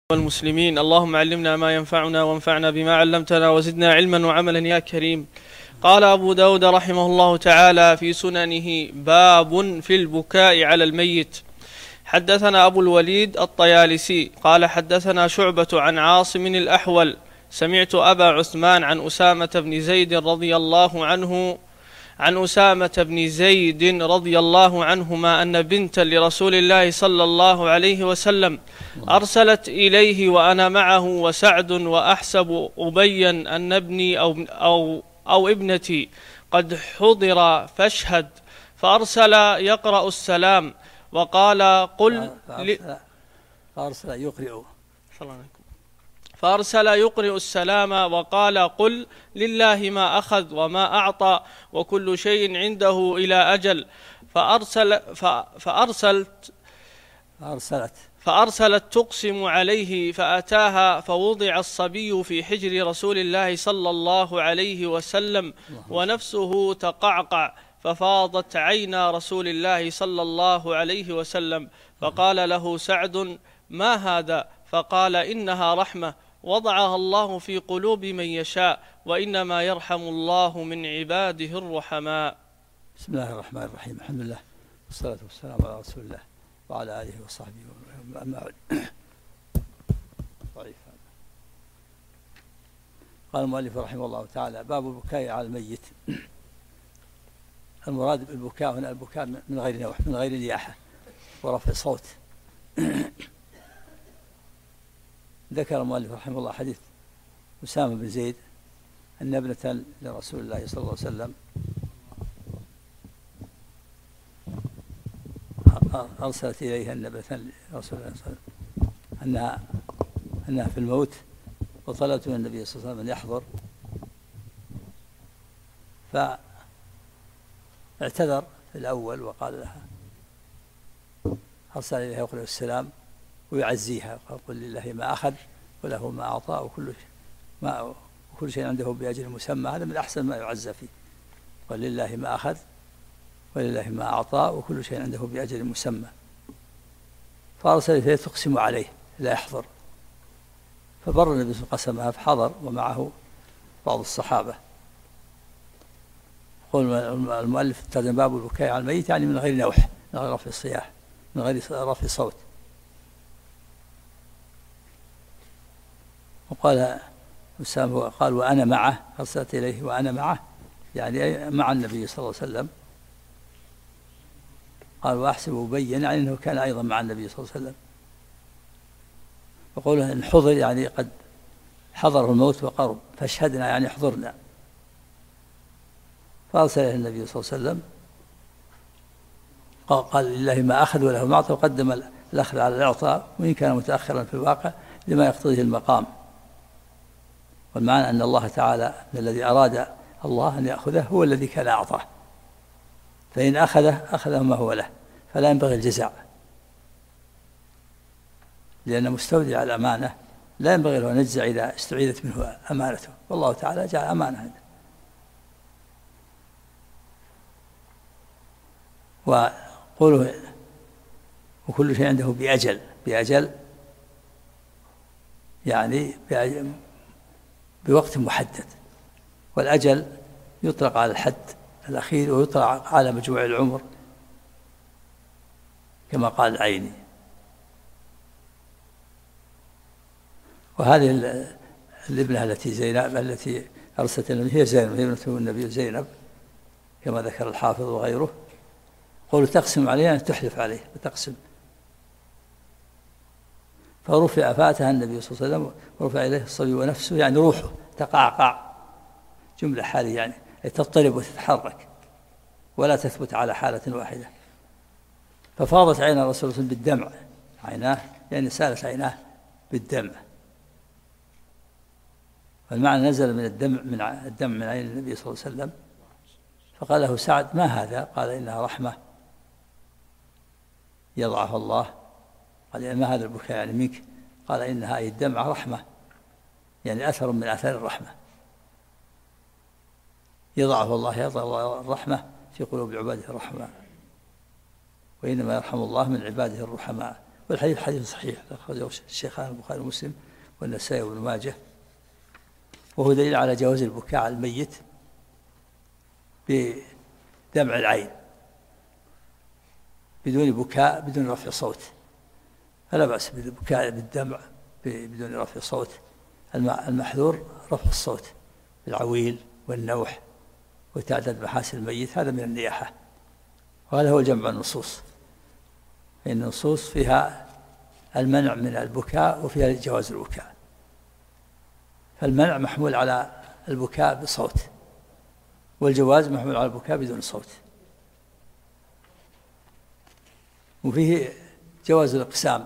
والمسلمين. اللهم علمنا ما ينفعنا وانفعنا بما علمتنا وزدنا علما وعملا يا كريم. قال أبو داود رحمه الله تعالى في سننه: باب في البكاء على الميت. حدثنا أبو الوليد الطيالسي قال حدثنا شعبة عن عاصم الأحول سمعت أبا عثمان عن أسامة بن زيد رضي الله عنهما أن بنتا لرسول الله صلى الله عليه وسلم أرسلت إليه وأنا معه وسعد وأحسب أبيا أن ابني أو ابنتي قد حضر فاشهد، فأرسل يقرأ السلام وقال قل فأرسل يقرئ السلام وقال قل لله ما أخذ وما أعطى وكل شيء عنده إلى أجل. فأرسلت تقسم عليه فأتاها فوضع الصبي في حجر رسول الله صلى الله عليه وسلم ونفسه تقعقع، ففاضت عينا رسول الله صلى الله عليه وسلم، فقال له سعد: ما هذا؟ فقال: إنها رحمة وضعها الله في قلوب من يشاء، وإنما يرحم الله من عباده الرحماء. بسم الله الرحمن الرحيم. الحمد لله والصلاة والسلام على رسول الله وعلى آله وصحبه ومن والاه. قال المؤلف رحمه الله تعالى: باب البكاء على الميت. المراد بالبكاء هنا البكاء من غير نوح، من غير نياحة ورفع صوت. ذكر المؤلف رحمه الله حديث أسامة بن زيد أن ابنة لرسول الله صلى الله عليه وسلم أرسلت إليها ابنة لرسول الله صلى الله عليه وسلم أنها في الموت، وطلبت من النبي صلى الله عليه وسلم أن يحضر، فاعتذر في الأول وقال لها، أرسل إليها يقرأ السلام ويعزيها وقال: قل لله ما أخذ وله ما أعطى وكل شيء عنده بأجل مسمى. هذا من أحسن ما يعزى فيه: قل لله ما أخذ ولله ما أعطى وكل شيء عنده بأجل مسمى. فأرسل إليه تقسم عليه لا يحضر، فبر النبي قسمها فحضر ومعه بعض الصحابة. يقول المؤلف: ترجم باب البكاء على الميت، يعني من غير نوح، من غير رفع الصياح، من غير رفع صوت. وقال أسامة قال: وأنا معه، أرسلت إليه وأنا معه، يعني مع النبي صلى الله عليه وسلم. قال: وأحسب أبيا، يعني أنه كان أيضا مع النبي صلى الله عليه وسلم. وقوله إن حضر، يعني قد حضره الموت وقرب، فاشهدنا يعني حضرنا. فأرسل إليه النبي صلى الله عليه وسلم قال: لله ما أخذ وله ما أعطى، وقدم الأخذ على الإعطاء، وإن كان متأخرا في الواقع لما يقتضيه المقام. والمعنى أن الله تعالى، أن الذي أراد الله أن يأخذه هو الذي كان أعطاه، فإن أخذه ما هو له، فلا ينبغي الجزع، لأن مستودع الأمانة لا ينبغي له أن يجزع إذا استعيدت منه أمانته، والله تعالى جعل أمانة عنده. وقوله وكل شيء عنده بأجل يعني بوقت محدد، والأجل يطلق على الحد الأخير ويطلق على مجموع العمر كما قال العيني. وهذه الابنة التي أرسلت النبي هي زينب، هي ابنة النبي زينب كما ذكر الحافظ وغيره. قولوا تقسم عليه أن تحلف عليه وتقسم. فأتاها النبي صلى الله عليه وسلم ورفع إليه الصبي ونفسه، يعني روحه تقعقع، جملة حالية يعني تضطرب وتتحرك ولا تثبت على حالة واحدة. ففاضت عين الرسول صلى الله عليه وسلم بالدمع، عيناه يعني سالت عيناه بالدمع. فالمعنى نزل من الدم من عين النبي صلى الله عليه وسلم. فقال له سعد: ما هذا؟ قال: إنها رحمة يضعها الله. قال: ما هذا البكاء يعني منك؟ قال: إن هذه الدمعة رحمة، يعني أثر من آثار الرحمة، يضع الله الرحمة في قلوب عباده الرحماء، وإنما يرحم الله من عباده الرحماء. والحديث حديث صحيح أخرجه الشيخان البخاري ومسلم والنسائي وابن ماجه، وهو دليل على جواز البكاء على الميت بدمع العين بدون بكاء، بدون رفع صوت، فلا بأس بالبكاء بالدمع بدون رفع صوت. المحذور رفع الصوت بالعويل والنوح وتعداد محاسن الميت، هذا من النياحة، وهذا هو جمع النصوص، فإن النصوص فيها المنع من البكاء وفيها جواز البكاء، فالمنع محمول على البكاء بصوت، والجواز محمول على البكاء بدون صوت. وفيه جواز الإقسام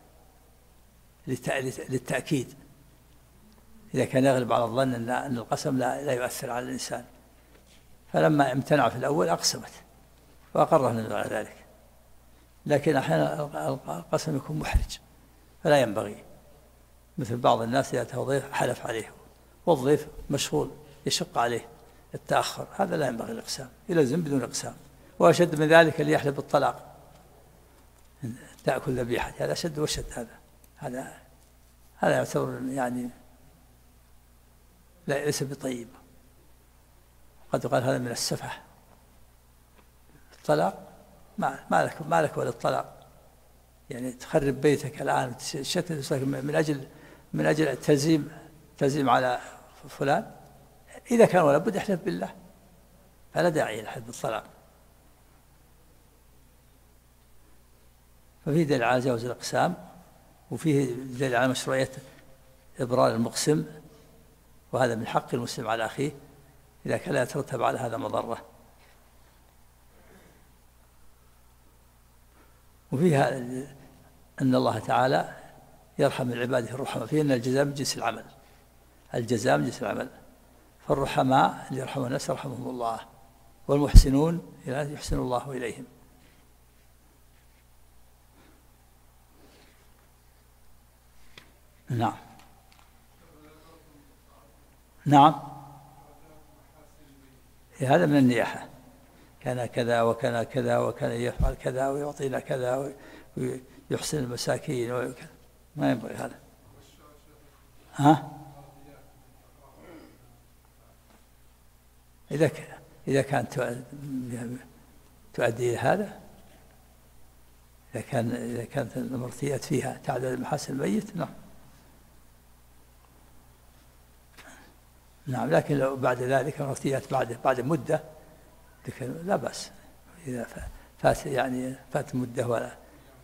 للتأكيد، إذا كان يغلب على الظن أن القسم لا يؤثر على الإنسان، فلما امتنع في الأول أقسمت وأقره النبي على ذلك، لكن أحيانا القسم يكون محرج فلا ينبغي، مثل بعض الناس يأتي ضيف حلف عليه والضيف مشغول يشق عليه التأخر، هذا لا ينبغي الإقسام، يلزم بدون إقسام. وأشد من ذلك اللي يحلف بالطلاق، تأكل ذبيحة، هذا أشد وشد، هذا يعتبر يعني ليس بطيب، قد يقال هذا من السفح. الطلاق ما لك ولا الطلاق، يعني تخرب بيتك الآن وتشتت من أجل التلزيم على فلان، إذا كان ولا بد يحلف بالله فلا داعي يحلف بالطلاق. ففيه دليل على جواز الإقسام، وفيه دليل على مشروعية إبرار المقسم، وهذا من حق المسلم على أخيه إذا كان لا يترتب على هذا مضرة. وفيها أن الله تعالى يرحم من عباده الرحماء، فيه أن الجزاء من جنس العمل، الجزاء من جنس العمل، فالرحماء اللي يرحمون الناس يرحمهم الله، والمحسنون يحسن الله إليهم. نعم نعم، هذا من النياحة، كان كذا وكان كذا وكان يفعل كذا ويعطينا كذا ويحسن المساكين وكذا، ما ينبغي هذا. إذا كانت تؤدي إلى هذا، إذا كانت المرثيات فيها تعدد محاسن الميت، نعم، لكن لو بعد ذلك المرثيات بعد مدة لا بأس، إذا فات مدة ولا.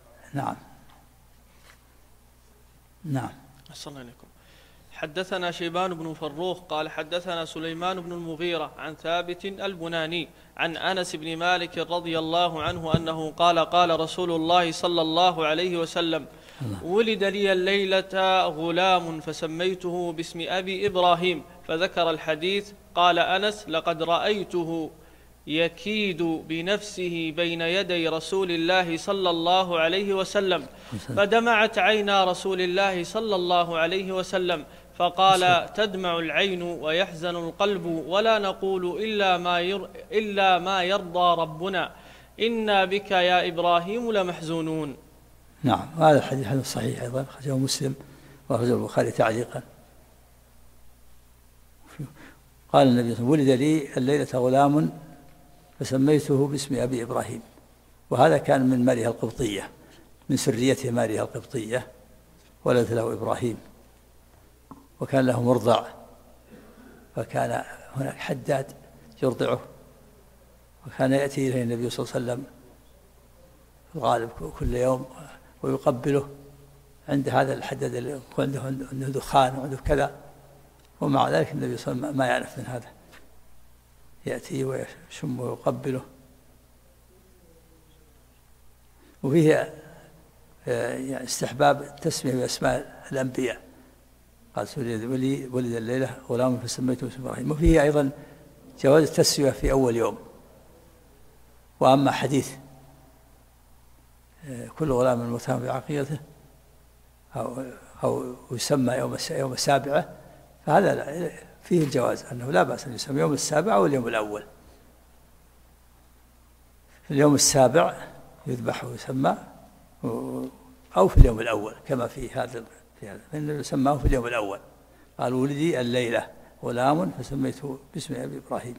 نعم. أحسن الله إليكم. حدثنا شيبان بن فروخ قال حدثنا سليمان بن المغيرة عن ثابت البناني عن أنس بن مالك رضي الله عنه أنه قال قال رسول الله صلى الله عليه وسلم: ولد لي الليلة غلام فسميته باسم أبي إبراهيم، فذكر الحديث. قال أنس: لقد رأيته يكيد بنفسه بين يدي رسول الله صلى الله عليه وسلم، فدمعت عينا رسول الله صلى الله عليه وسلم، فقال: تدمع العين ويحزن القلب ولا نقول إلا ما يرضى ربنا، إنا بك يا إبراهيم لمحزونون. نعم، هذا الحديث صحيح أيضا، أخرجه مسلم وأخرجه البخاري تعليقا. قال النبي صلى الله عليه وسلم: ولد لي الليلة غلام فسميته باسم أبي إبراهيم، وهذا كان من ماريها القبطية، من سريته ماريها القبطية، ولد له إبراهيم، وكان له مرضع، فكان هناك حداد يرضعه، وكان يأتي إليه النبي صلى الله عليه وسلم في الغالب كل يوم ويقبله عند هذا الحداد اللي عنده دخان وعنده كذا، ومع ذلك النبي صلى الله عليه وسلم ما يعرف من هذا، يأتي ويشمه ويقبله. وفيه استحباب التسمية بأسماء الأنبياء، قال: ولد الليلة غلام فسميته باسم إبراهيم. وفيه أيضا جواز التسمية في أول يوم. وأما حديث كل غلام متهم بعقيقته أو يسمى يوم السابعة، فهذا فيه الجواز، أنه لا بأس أن يسمى يوم السابع أو اليوم الأول. في اليوم السابع يذبح ويسمى، أو في اليوم الأول كما في هذا فإنه سماه في اليوم الأول. قال ولدي الليلة غلام فسميته باسم أبي إبراهيم.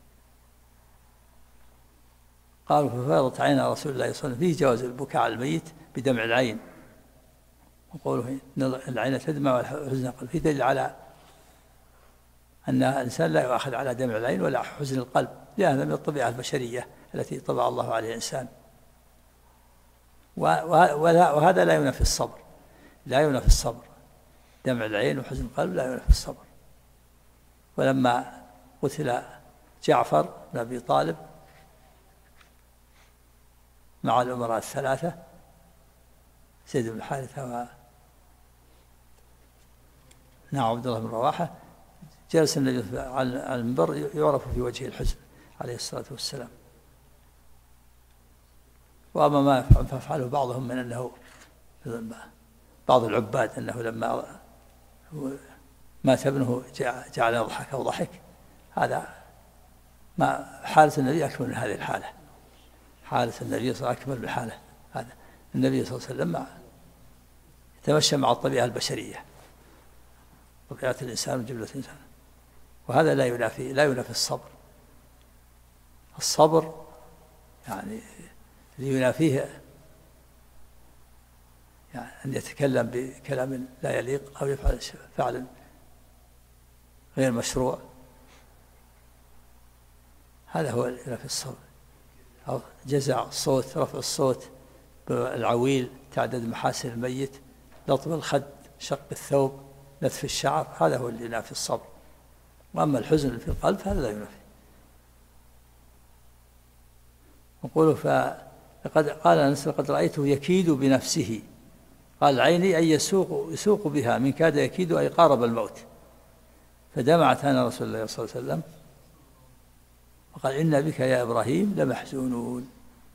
قالوا ففاضت عين رسول الله صلى الله عليه وسلم فيه جواز البكاء على الميت بدمع العين، وقوله إن العين تدمع والحزن قلب، في دليل على أن الإنسان لا يؤاخذ على دمع العين ولا حزن القلب، لأن من الطبيعة البشرية التي طبع الله عليها الإنسان. وهذا لا ينافي الصبر، لا ينافي الصبر، دمع العين وحزن القلب لا ينافي الصبر. ولما قتل جعفر بن أبي طالب مع الأمراء الثلاثة زيد بن حارثة عبد الله بن رواحة، جلس النبي على المنبر يعرف في وجهه الحزن عليه الصلاة والسلام. وأما ما فعله بعضهم من أنه بعض العباد أنه لما مات ابنه جعل يضحك أو ضحك، هذا ما حالة النبي أكمل من هذه الحالة، حالة النبي صلى الله عليه وسلم أكمل من حالة هذا. النبي صلى الله عليه وسلم يتمشى مع الطبيعة البشرية، طبيعة الإنسان وجبلة الإنسان، وهذا لا ينافي الصبر. الصبر يعني لينافيه يعني أن يتكلم بكلام لا يليق أو يفعل فعلا غير مشروع، هذا هو ينافي الصبر. أو جزع الصوت، رفع الصوت بالعويل، تعدد محاسن الميت، لطم الخد، شق الثوب، نتف الشعر، هذا هو اللي ينافي الصبر. وأما الحزن في القلب هذا لا ينافي. نقول فقد قال أنس لقد رأيته يكيد بنفسه، قال عيني أي يسوق بها، من كاد يكيد أي قارب الموت، فدمعت عين رسول الله صلى الله عليه وسلم وقال إن بك يا إبراهيم لمحزونون.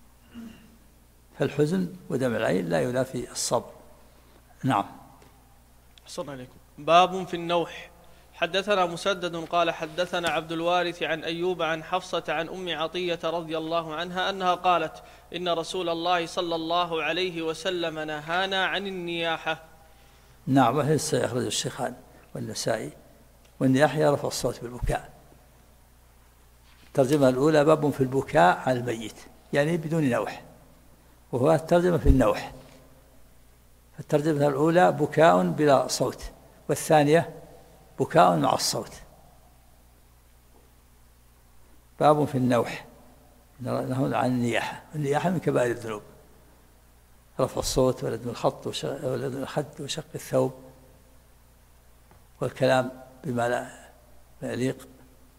فالحزن ودمع العين لا ينافي الصبر. نعم. أحسن عليكم. باب في النوح. حدثنا مسدد قال حدثنا عبد الوارث عن أيوب عن حفصة عن أم عطية رضي الله عنها أنها قالت إن رسول الله صلى الله عليه وسلم نهانا عن النياحة. نعم، وهي يخرج الشيخان والنسائي. والنياحة يرفع الصوت بالبكاء. الترجمة الأولى باب في البكاء على الميت، يعني بدون نوح، وهو الترجمة في النوح. الترجمة الأولى بكاء بلا صوت، والثانية بكاء مع الصوت. باب في النوح، نهون عن النياحة. النياحة من كبائر الذنوب، رفع الصوت ولدم الخط ولدم الخد وشق الثوب والكلام بما لا يليق.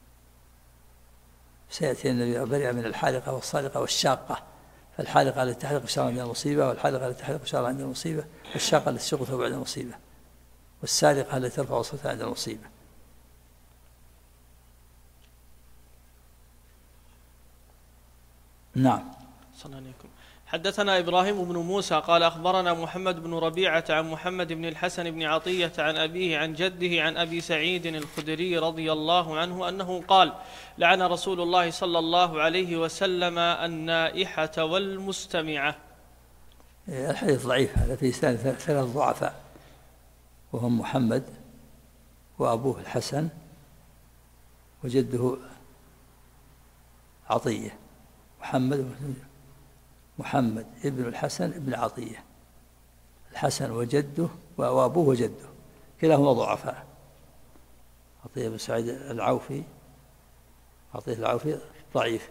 سيأتي النبي برئ من الحالقة والصالقة والشاقة، فالحالقة التي تحلق شعرا عند المصيبة، والحالقة التي تحلق شعرا عند المصيبة، والشاقة التي تشق ثوبها عند المصيبة، والسالقة التي ترفع صوتها عند المصيبة. نعم. صلى الله عليكم. حدثنا إبراهيم بن موسى قال أخبرنا محمد بن ربيعة عن محمد بن الحسن بن عطية عن أبيه عن جده عن أبي سعيد الخدري رضي الله عنه أنه قال لعن رسول الله صلى الله عليه وسلم النائحة والمستمعة. الحديث ضعيف، هذا في ثلاث ضعفاء، وهم محمد وأبوه الحسن وجده عطية. محمد ابن الحسن ابن عطية، الحسن وجده وأبوه وجده كلاهما ضعفاء. عطية بن سعيد العوفي، عطية العوفي ضعيف.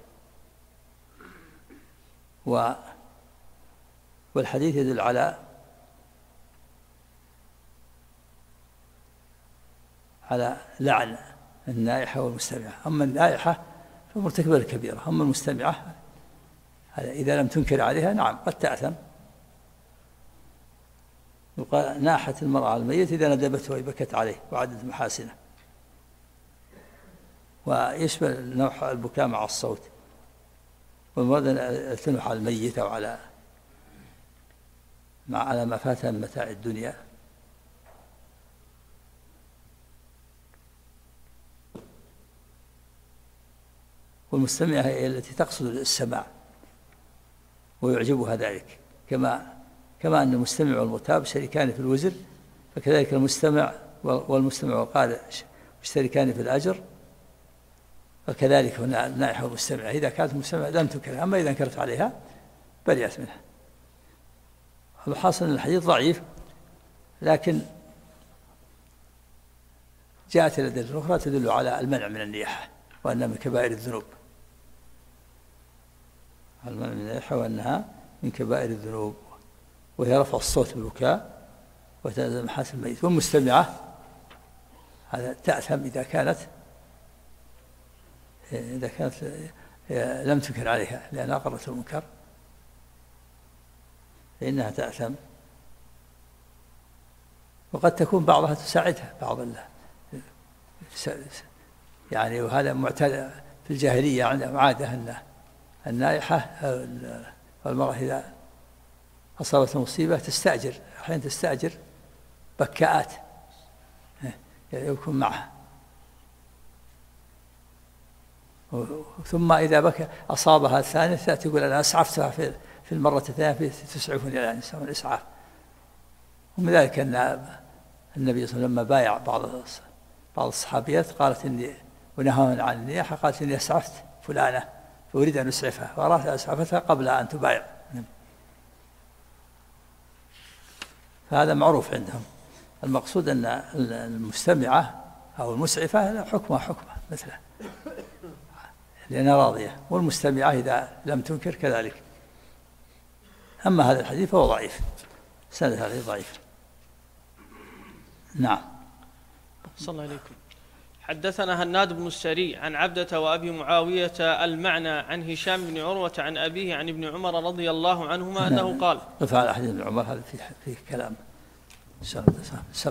والحديث يدل على لعن النائحة والمستمعة. أما النائحة فمرتكبة الكبيرة، أما المستمعة إذا لم تنكر عليها نعم قد تأثم. يقال ناحت المرأة على الميت إذا ندبته وبكت عليه وعدت محاسنه. ويشمل نوح البكاء مع الصوت، والمراد أن تنوح على الميت أو على ما فاتها من متاع الدنيا. والمستمعة هي التي تقصد السماع ويعجبها ذلك، كما كما أن المستمع والمتاب شريكان في الوزر، فكذلك المستمع والمستمع والقارئ مشتركان في الأجر، وكذلك هنا النائحة والمستمع إذا كانت المستمع لم تنكر، أما إذا انكرت عليها برئت منها. الحاصل أن الحديث ضعيف، لكن جاءت الأدلة الأخرى تدل على المنع من النياحة وأنها من كبائر الذنوب، المنع من النياحة وأنها من كبائر الذنوب، وهي رفع الصوت بالبكاء وتنزل محاسن الميت. والمستمعة هذا تأثم إذا كانت لم تنكر عليها لأنها أقرت المنكر، فإنها تأثم. وقد تكون بعضها تساعدها بعض يعني، وهذا معتاد في الجاهلية عندهم عادة أن النائحة المرأة إذا أصابت مصيبة تستأجر، أحيانا تستأجر بكاءات يكون معها، ثم إذا بكى أصابها الثانية تأتي تقول أنا أسعفتها في المرة الثانية تسعفني، يعني يسمون الإسعاف. ومن ذلك أن النبي صلى الله عليه وسلم لما بايع بعض الصحابيات قالت إني ونهاهن عن النياحة، قالت إني أسعفت فلانة فأريد أن أسعفها، وأرادت أسعفتها قبل أن تبايع. فهذا معروف عندهم. المقصود أن المستمعة أو المسعفة حكمها مثله لأنها راضية، والمستمعة إذا لم تنكر كذلك. أما هذا الحديث فهو ضعيف، سند هذا ضعيف. نعم. صلى الله عليكم. حدثنا هناد بن السري عن عبدة وأبي معاوية المعنى عن هشام بن عروة عن أبيه عن ابن عمر رضي الله عنهما أنه قال. رفع على حديث ابن عمر هذا فيه كلام سبع.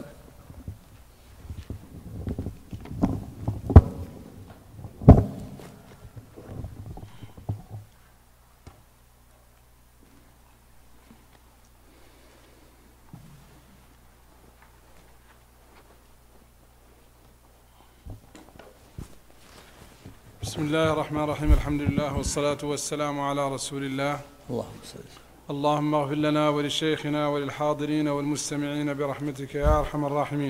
بسم الله الرحمن الرحيم. الحمد لله والصلاة والسلام على رسول الله. اللهم اغفر لنا ولشيخنا وللحاضرين والمستمعين برحمتك يا أرحم الراحمين.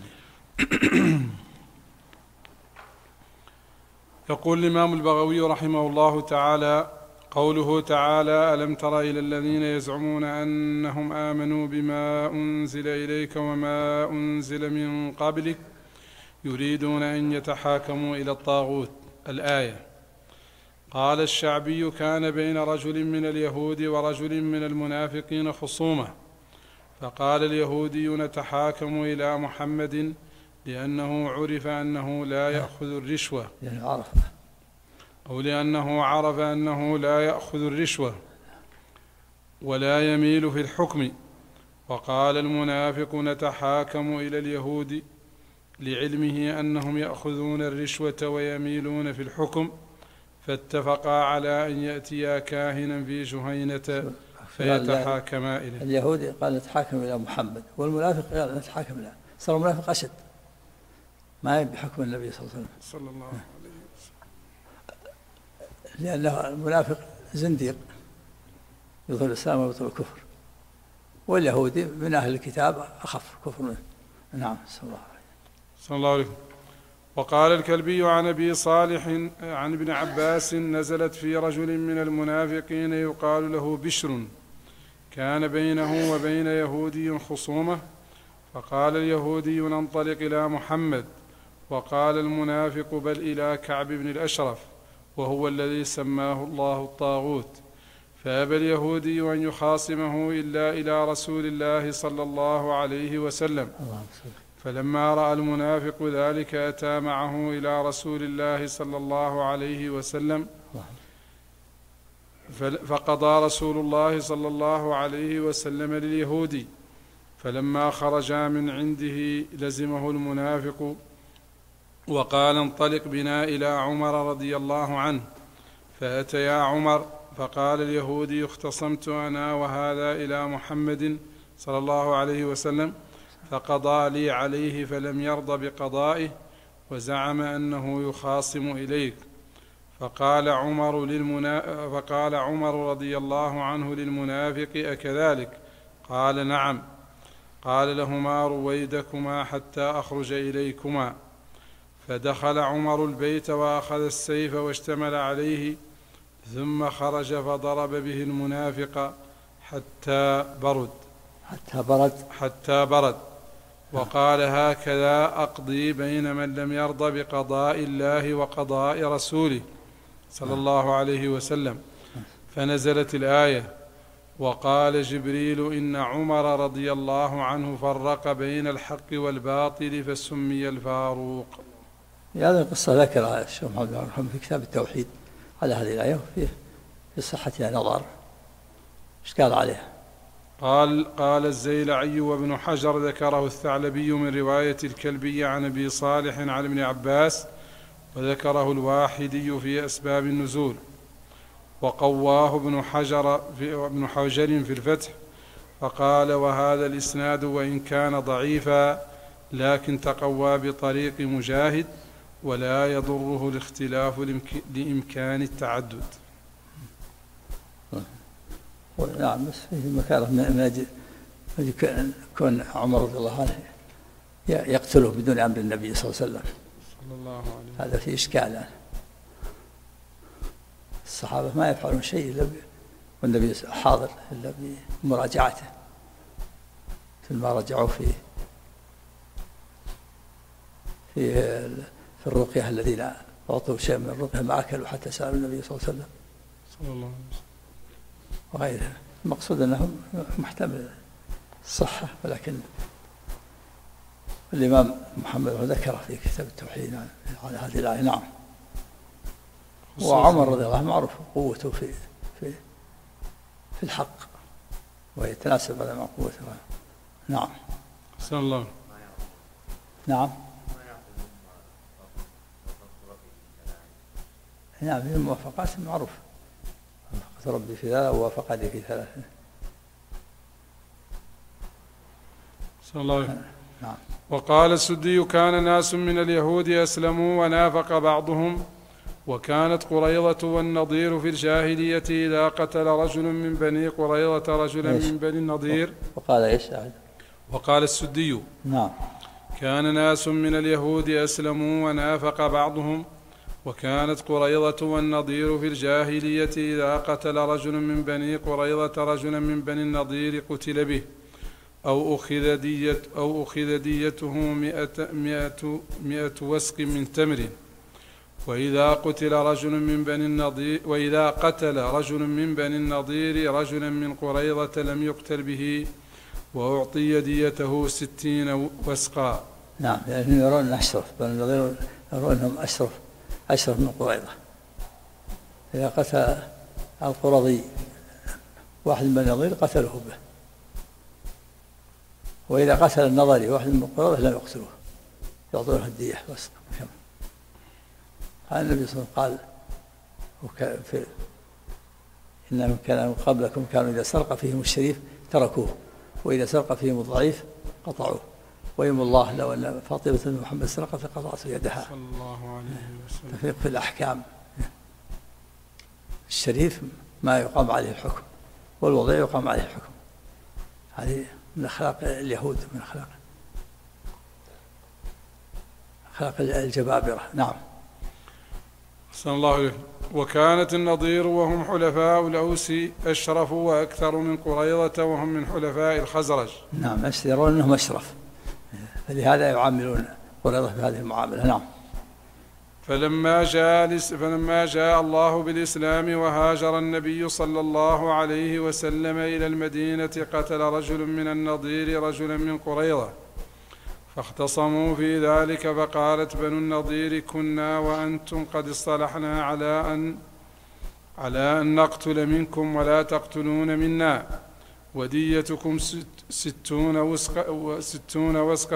يقول الإمام البغوي رحمه الله تعالى: قوله تعالى: ألم تر إلى الذين يزعمون أنهم آمنوا بما أنزل إليك وما أنزل من قبلك يريدون أن يتحاكموا إلى الطاغوت. الآية. قال الشعبي: كان بين رجل من اليهود ورجل من المنافقين خصومة، فقال اليهودي: نتحاكم إلى محمد لأنه عرف أنه لا يأخذ الرشوة، أو لأنه عرف أنه لا يأخذ الرشوة ولا يميل في الحكم. وقال المنافق: نتحاكم إلى اليهود لعلمه أنهم يأخذون الرشوة ويميلون في الحكم، فاتفقا على أن يأتيا كاهنا في جهينة فيتحاكما إليه. اليهودي قال نتحاكم إلى محمد، والمنافق قال نتحاكم إلى، صار المنافق أشد ما بحكم النبي صلى الله عليه وسلم صلى الله عليه وسلم، لأنه المنافق زنديق يظهر الإسلام ويبطل الكفر، واليهودي من أهل الكتاب أخف كفر منه. نعم. صلى الله عليه وسلم. وقال الكلبي عن أبي صالح عن ابن عباس: نزلت في رجل من المنافقين يقال له بشر، كان بينه وبين يهودي خصومة، فقال اليهودي: ننطلق إلى محمد، وقال المنافق: بل إلى كعب بن الأشرف، وهو الذي سماه الله الطاغوت. فأبى اليهودي أن يخاصمه إلا إلى رسول الله صلى الله عليه وسلم. فلما رأى المنافق ذلك أتى معه إلى رسول الله صلى الله عليه وسلم، فقضى رسول الله صلى الله عليه وسلم لليهودي. فلما خرجا من عنده لزمه المنافق وقال: انطلق بنا إلى عمر رضي الله عنه. فأتيا عمر، فقال اليهودي: اختصمت أنا وهذا إلى محمد صلى الله عليه وسلم، فقضى لي عليه فلم يرض بقضائه، وزعم أنه يخاصم إليك. فقال عمر رضي الله عنه للمنافق: أكذلك؟ قال نعم. قال لهما رويدكما حتى أخرج إليكما. فدخل عمر البيت وأخذ السيف واشتمل عليه، ثم خرج فضرب به المنافق حتى برد وقال هكذا أقضي بين من لم يرضى بقضاء الله وقضاء رسوله صلى الله عليه وسلم. فنزلت الآية: وقال جبريل إن عمر رضي الله عنه فرق بين الحق والباطل فسمي الفاروق. هذه القصة ذكرها الشيخ محمد بن رحمه في كتاب التوحيد على هذه الآية، في صحتها نظر. ايش قال عليها؟ قال الزيلعي وابن حجر ذكره الثعلبي من رواية الكلبي عن أبي صالح عن ابن عباس، وذكره الواحدي في أسباب النزول، وقواه ابن حجر في الفتح، فقال: وهذا الإسناد وإن كان ضعيفا لكن تقوى بطريق مجاهد، ولا يضره الاختلاف لإمكان التعدد. نعم، بس فيه مكاره من كون عمر رضي الله عنه يقتله بدون أمر النبي صلى الله عليه وسلم، هذا فيه إشكال. الصحابة ما يفعلون شيء إلا والنبي حاضر إلا بمراجعته، مثل ما رجعوا في الرقية الذين أعطوا شيء من الرقية ما أكلوا حتى سألوا النبي صلى الله عليه وسلم وغيرها. المقصود أنهم محتمل الصحة، ولكن الإمام محمد ذكر في كتاب التوحيد على هذه الآية. نعم. وعمر رضي الله عنه معروف قوته في الحق، ويتناسب هذا مع قوته. نعم. أحسن الله. نعم. نعم، من الموافقات المعروف: وافقت ربي في ثلاثة ووافقني في ثلاثة. أحسن الله. نعم. وقال السدي: كان ناس من اليهود أسلموا ونافق بعضهم، وكانت قريظة والنضير في الجاهلية إذا قتل رجل من بني قريظة رجلا من بني النضير. وقال إيش؟ وقال السدي: نعم. كان ناس من اليهود أسلموا ونافق بعضهم، وكانت قريظة والنضير في الجاهلية إذا قتل رجل من بني قريظة رجلا من بني النضير قتل به، أو أخذ ديته 100 وسق من تمر. وإذا قتل رجل من بني النضير رجلا من قريظة لم يقتل به، وأعطي ديته 60 وسقا. نعم، يعني يرون أشرف، بني النضير يرون أنهم أشرف من قريظة. إذا قتل القرظي واحد من بني النضير قتله به، وإذا قتل النضري واحد من قريظة لم يقتلوه، يعطونه الدية وسق. قال النبي صلى الله عليه وسلم: قال إنهم كانوا قبلكم كانوا إذا سرق فيهم الشريف تركوه، وإذا سرق فيهم الضعيف قطعوه، ويم الله لو أن فاطمة بنت محمد سرقت لقطعت يدها. صلى الله عليه وسلم. تفريق في الأحكام. الشريف ما يقام عليه الحكم، والوضيع يقام عليه الحكم. هذه من أخلاق اليهود، من أخلاق الجبابرة. نعم. أحسن الله إليك. وكانت النضير وهم حلفاء الأوس أشرف وأكثر من قريظة وهم من حلفاء الخزرج. نعم، يرون أنهم أشرف، فلهذا يعاملون قريظة بهذه المعاملة. نعم. فلما جاء الله بالإسلام وهاجر النبي صلى الله عليه وسلم إلى المدينة قتل رجل من النضير رجلا من قريظة، فاختصموا في ذلك، فقالت بنو النضير: كنا وأنتم قد اصطلحنا على أن نقتل منكم ولا تقتلون منا، وديتكم 60 وسقا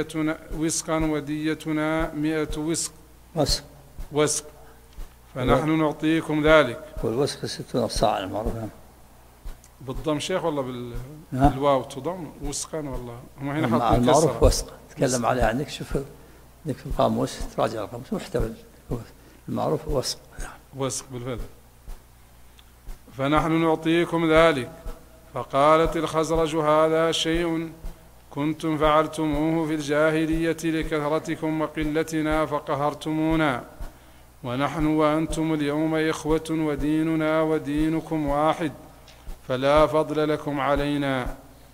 وديتنا 100 وسق، فنحن نعطيكم ذلك. والوسق 60 صاع المعروف. بالضم شيخ والله بالواو تضم وسقا؟ والله هم هنا حاطين المعروف وسق، تكلم عليه عنك. شوف في القاموس، تراجع القاموس محتمل المعروف وسق. وسق بالفعل. فنحن نعطيكم ذلك. فقالت الخزرج: هذا شيء كنتم فعلتموه في الجاهلية لكثرتكم وقلتنا فقهرتمونا، ونحن وأنتم اليوم إخوة وديننا ودينكم واحد، فلا فضل لكم علينا.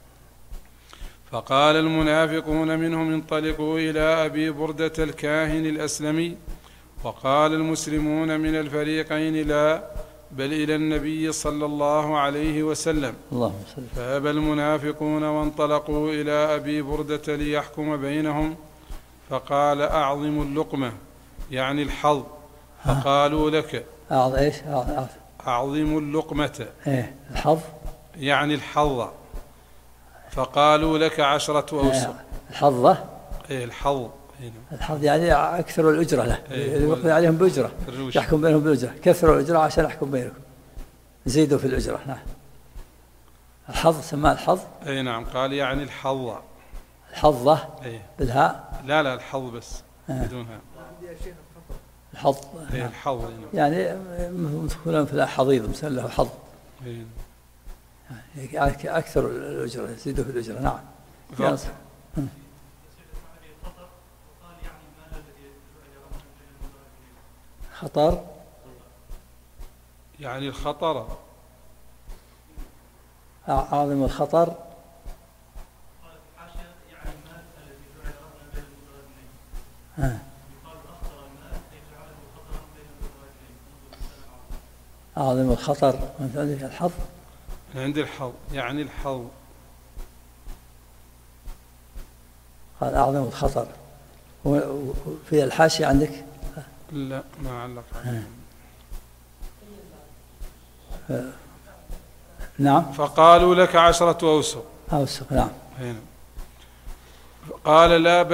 فقال المنافقون منهم: انطلقوا إلى أبي بردة الكاهن الأسلمي. وقال المسلمون من الفريقين: لا، بل إلى النبي صلى الله عليه وسلم. فأبى المنافقون وانطلقوا إلى أبي بردة ليحكم بينهم، فقال: أعظموا اللقمة، يعني الحظ. فقالوا لك: أعظموا اللقمة، الحظ يعني الحظ. فقالوا لك 10 أوسق. الحظة الحظ الحظ يعني أكثر الأجرة له، يقضي عليهم بأجرة، يحكم بينهم بأجرة، كثروا الأجرة عشان يحكم بينكم، زيدوا في الأجرة. نعم. الحظ سماه الحظ. نعم. قال يعني الحظة. الحظة بالهاء. لا الحظ بس بدونها. الحظ الحظ يعني مدخولا في الحضيض مثل له حظ، يعني أكثر الأجرة، يزيدوا في الأجرة. نعم. خطر يعني الخطر، أعظم الخطر. أعظم الخطر من عندك الحظ. عندي الحظ يعني الحظ. قال أعظم الخطر. وفي الحاشية عندك؟ لا ما علق عليه. نعم. فقالوا لك 10 أوسق. نعم. قال: لا،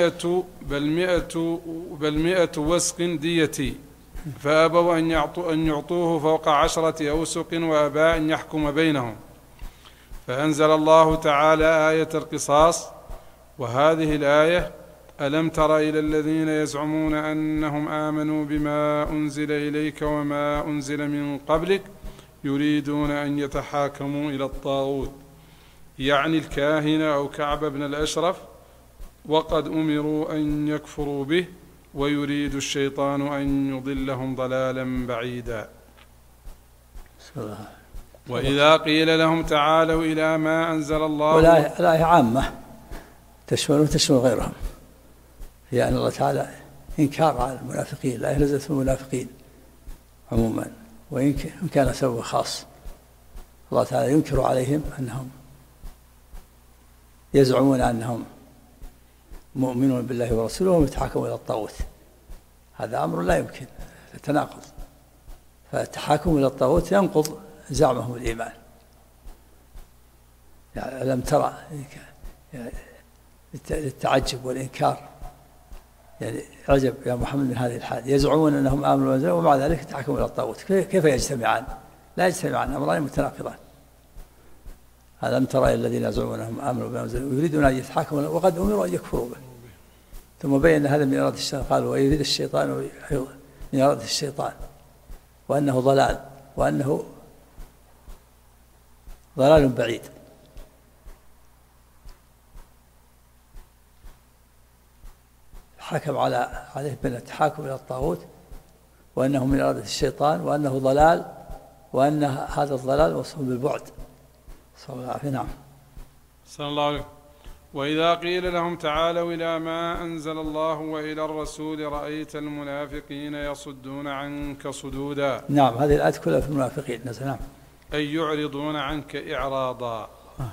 بل 100 وسق ديتي. فأبوا أن يعطوه فوق 10 أوسق، وأبى أن يحكم بينهم. فأنزل الله تعالى آية القصاص، وهذه الآية: ألم تر إلى الذين يزعمون أنهم آمنوا بما أنزل إليك وما أنزل من قبلك يريدون أن يتحاكموا إلى الطاغوت، يعني الكاهن أو كعب بن الأشرف، وقد أمروا أن يكفروا به، ويريد الشيطان أن يضلهم ضلالا بعيدا. وإذا قيل لهم تعالوا إلى ما أنزل الله. والآية عامة تشمل غيرهم، هي أن الله تعالى إنكار على المنافقين، لا ينزل في المنافقين عموما، وإن كان سبب خاص. الله تعالى ينكر عليهم أنهم يزعمون أنهم مؤمنون بالله ورسوله ويتحاكمون إلى الطاغوت. هذا أمر لا يمكن التناقض، فالتحاكم إلى الطاغوت ينقض زعمهم الإيمان. يعني ألم ترى للتعجب والإنكار، يعني عجب يا محمد من هذه الحال، يزعمون أنهم آمنوا ومع ذلك يتحاكمون إلى الطاغوت، كيف يجتمعان؟ لا يجتمعان، أمران متناقضان. ألم ترى الذين يزعمون أنهم آمنوا بما أنزل ويريدون أن يتحاكموا وقد أمروا أن يكفروا به. ثم بين هذا من إرادة الشيطان، قال: ويريد الشيطان من إرادة الشيطان، وأنه ضلال، وأنه ضلال بعيد. حكم عليه بالتحاكم إلى الطاغوت، وأنه من إرادة الشيطان، وأنه ضلال، وأن هذا الضلال وصف بالبعد. صلى الله عليه. نعم. صلى الله عليه. وإذا قيل لهم تعالوا إلى ما أنزل الله وإلى الرسول رأيت المنافقين يصدون عنك صدودا. نعم، هذه الآية كلها في المنافقين نزل. نعم. أي يعرضون عنك إعراضا.